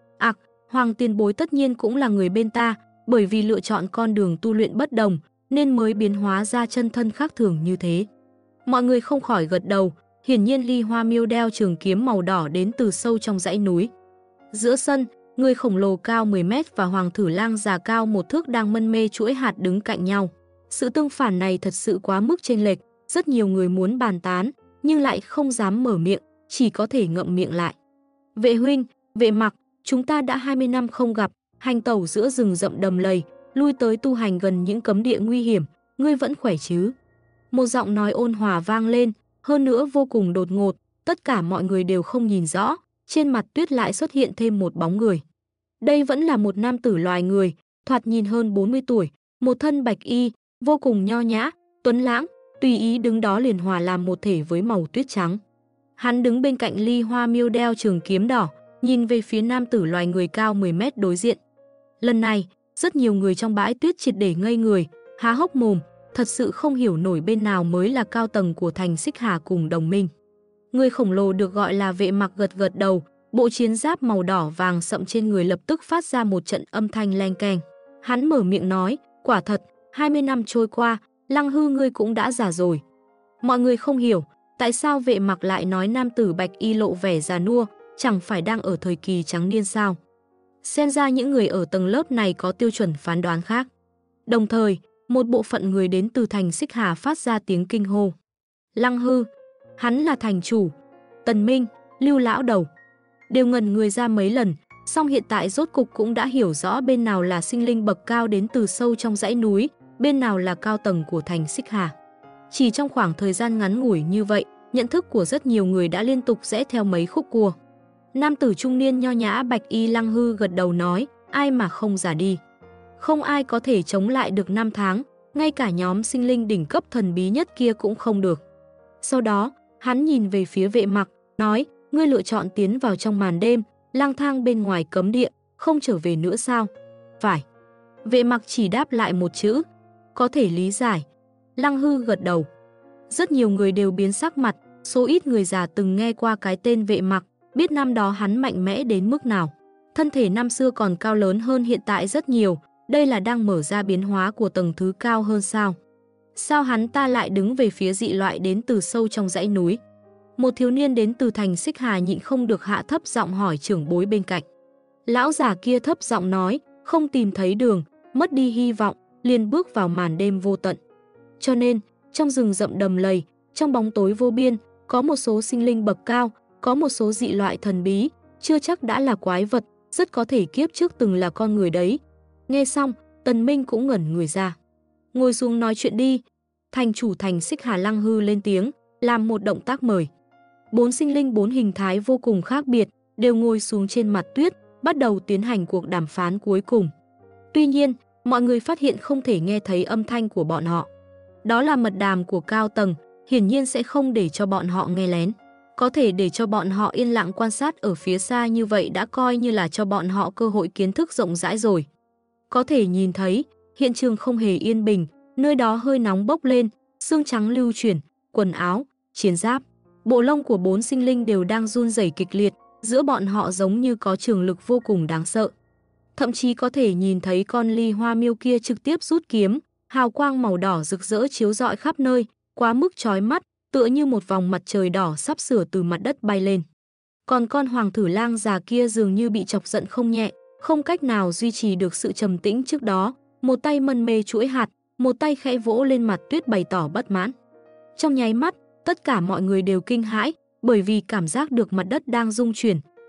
Hoàng tiền bối tất nhiên cũng là người bên ta, bởi vì lựa chọn con đường tu luyện bất đồng, nên mới biến hóa ra chân thân khác thường như thế. Mọi người không khỏi gật đầu, hiển nhiên ly hoa miêu đeo trường kiếm màu đỏ đến từ sâu trong dãy núi. Giữa sân, người khổng lồ cao 10 mét và hoàng thử lang già cao 1 thước đang mân mê chuỗi hạt đứng cạnh nhau. Sự tương phản này thật sự quá mức chênh lệch, rất nhiều người muốn bàn tán, nhưng lại không dám mở miệng, chỉ có thể ngậm miệng lại. Vệ huynh, Vệ Mặc, chúng ta đã 20 năm không gặp, hành tẩu giữa rừng rậm đầm lầy, lui tới tu hành gần những cấm địa nguy hiểm, ngươi vẫn khỏe chứ? Một giọng nói ôn hòa vang lên, hơn nữa vô cùng đột ngột, tất cả mọi người đều không nhìn rõ, trên mặt tuyết lại xuất hiện thêm một bóng người. Đây vẫn là một nam tử loài người, thoạt nhìn hơn 40 tuổi, một thân bạch y, vô cùng nho nhã, tuấn lãng, tùy ý đứng đó liền hòa làm một thể với màu tuyết trắng. Hắn đứng bên cạnh ly hoa miêu đeo trường kiếm đỏ, nhìn về phía nam tử loài người cao 10 mét đối diện. Lần này, rất nhiều người trong bãi tuyết triệt để ngây người, há hốc mồm, thật sự không hiểu nổi bên nào mới là cao tầng của thành Xích Hà cùng đồng minh. Người khổng lồ được gọi là Vệ Mặc gật gật đầu, bộ chiến giáp màu đỏ vàng sậm trên người lập tức phát ra một trận âm thanh leng keng. Hắn mở miệng nói, quả thật, 20 năm trôi qua, Lăng Hư ngươi cũng đã già rồi. Mọi người không hiểu, tại sao Vệ Mặc lại nói nam tử bạch y lộ vẻ già nua, chẳng phải đang ở thời kỳ trắng niên sao? Xem ra những người ở tầng lớp này có tiêu chuẩn phán đoán khác. Đồng thời, một bộ phận người đến từ thành Xích Hà phát ra tiếng kinh hô. Lăng Hư, hắn là thành chủ. Tần Minh, Lưu lão đầu đều ngẩn người ra mấy lần, song hiện tại rốt cục cũng đã hiểu rõ bên nào là sinh linh bậc cao đến từ sâu trong dãy núi, bên nào là cao tầng của thành Xích Hà. Chỉ trong khoảng thời gian ngắn ngủi như vậy, nhận thức của rất nhiều người đã liên tục rẽ theo mấy khúc cua. Nam tử trung niên nho nhã bạch y Lăng Hư gật đầu nói, ai mà không già đi. Không ai có thể chống lại được 5 tháng, ngay cả nhóm sinh linh đỉnh cấp thần bí nhất kia cũng không được. Sau đó, hắn nhìn về phía Vệ Mặc, nói, ngươi lựa chọn tiến vào trong màn đêm, lang thang bên ngoài cấm địa, không trở về nữa sao? Phải. Vệ Mặc chỉ đáp lại một chữ, có thể lý giải. Lăng Hư gật đầu. Rất nhiều người đều biến sắc mặt, số ít người già từng nghe qua cái tên Vệ Mặc, biết năm đó hắn mạnh mẽ đến mức nào. Thân thể năm xưa còn cao lớn hơn hiện tại rất nhiều, đây là đang mở ra biến hóa của tầng thứ cao hơn sao? Sao hắn ta lại đứng về phía dị loại đến từ sâu trong dãy núi? Một thiếu niên đến từ thành Xích Hà nhịn không được hạ thấp giọng hỏi trưởng bối bên cạnh. Lão già kia thấp giọng nói, không tìm thấy đường, mất đi hy vọng, liền bước vào màn đêm vô tận. Cho nên, trong rừng rậm đầm lầy, trong bóng tối vô biên, có một số sinh linh bậc cao, có một số dị loại thần bí, chưa chắc đã là quái vật, rất có thể kiếp trước từng là con người đấy. Nghe xong, Tần Minh cũng ngẩn người ra. Ngồi xuống nói chuyện đi. Thành chủ thành Xích Hà Lăng Hư lên tiếng, làm một động tác mời. 4 sinh linh 4 hình thái vô cùng khác biệt, đều ngồi xuống trên mặt tuyết, bắt đầu tiến hành cuộc đàm phán cuối cùng. Tuy nhiên, mọi người phát hiện không thể nghe thấy âm thanh của bọn họ. Đó là mật đàm của cao tầng, hiển nhiên sẽ không để cho bọn họ nghe lén. Có thể để cho bọn họ yên lặng quan sát ở phía xa như vậy đã coi như là cho bọn họ cơ hội kiến thức rộng rãi rồi. Có thể nhìn thấy, hiện trường không hề yên bình, nơi đó hơi nóng bốc lên, xương trắng lưu chuyển, quần áo, chiến giáp, bộ lông của 4 sinh linh đều đang run rẩy kịch liệt, giữa bọn họ giống như có trường lực vô cùng đáng sợ. Thậm chí có thể nhìn thấy con ly hoa miêu kia trực tiếp rút kiếm, hào quang màu đỏ rực rỡ chiếu rọi khắp nơi, quá mức chói mắt, tựa như một vòng mặt trời đỏ sắp sửa từ mặt đất bay lên. Còn con hoàng thử lang già kia dường như bị chọc giận không nhẹ, không cách nào duy trì được sự trầm tĩnh trước đó, một tay mân mê chuỗi hạt, một tay khẽ vỗ lên mặt tuyết bày tỏ bất mãn. Trong nháy mắt, tất cả mọi người đều kinh hãi, bởi vì cảm giác được mặt đất đang rung chuyển,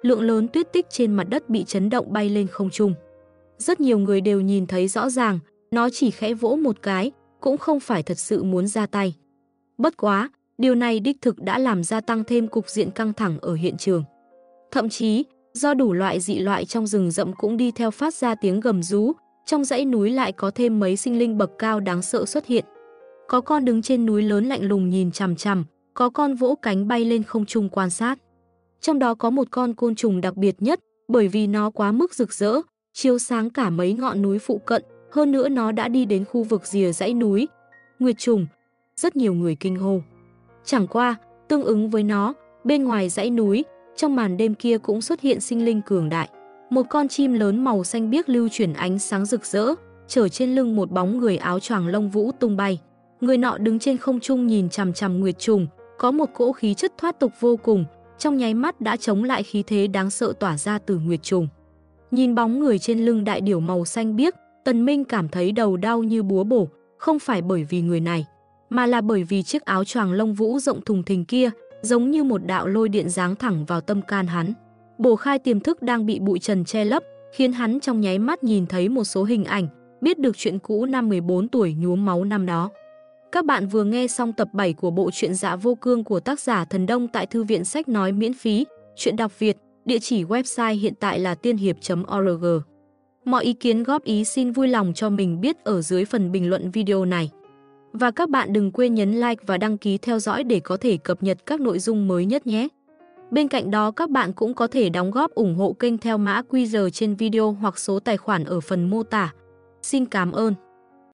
lượng lớn tuyết tích trên mặt đất bị chấn động bay lên không trung. Rất nhiều người đều nhìn thấy rõ ràng, nó chỉ khẽ vỗ một cái, cũng không phải thật sự muốn ra tay. Bất quá, điều này đích thực đã làm gia tăng thêm cục diện căng thẳng ở hiện trường. Thậm chí, do đủ loại dị loại trong rừng rậm cũng đi theo phát ra tiếng gầm rú, trong dãy núi lại có thêm mấy sinh linh bậc cao đáng sợ xuất hiện. Có con đứng trên núi lớn lạnh lùng nhìn chằm chằm, có con vỗ cánh bay lên không trung quan sát. Trong đó có một con côn trùng đặc biệt nhất, bởi vì nó quá mức rực rỡ, chiếu sáng cả mấy ngọn núi phụ cận, hơn nữa nó đã đi đến khu vực rìa dãy núi. Nguyệt trùng, rất nhiều người kinh hô. Chẳng qua, tương ứng với nó, bên ngoài dãy núi, trong màn đêm kia cũng xuất hiện sinh linh cường đại. Một con chim lớn màu xanh biếc lưu chuyển ánh sáng rực rỡ, chở trên lưng một bóng người áo choàng lông vũ tung bay. Người nọ đứng trên không trung nhìn chằm chằm Nguyệt trùng, có một cỗ khí chất thoát tục vô cùng, trong nháy mắt đã chống lại khí thế đáng sợ tỏa ra từ Nguyệt trùng. Nhìn bóng người trên lưng đại điểu màu xanh biếc, Tần Minh cảm thấy đầu đau như búa bổ, không phải bởi vì người này, mà là bởi vì chiếc áo choàng lông vũ rộng thùng thình kia, giống như một đạo lôi điện giáng thẳng vào tâm can hắn. Bổ khai tiềm thức đang bị bụi trần che lấp, khiến hắn trong nháy mắt nhìn thấy một số hình ảnh, biết được chuyện cũ năm 14 tuổi nhuốm máu năm đó. Các bạn vừa nghe xong tập 7 của bộ truyện Dạ Vô Cương của tác giả Thần Đông tại Thư viện Sách Nói miễn phí, truyện đọc Việt, địa chỉ website hiện tại là tiên hiệp.org. Mọi ý kiến góp ý xin vui lòng cho mình biết ở dưới phần bình luận video này. Và các bạn đừng quên nhấn like và đăng ký theo dõi để có thể cập nhật các nội dung mới nhất nhé. Bên cạnh đó các bạn cũng có thể đóng góp ủng hộ kênh theo mã QR trên video hoặc số tài khoản ở phần mô tả. Xin cảm ơn.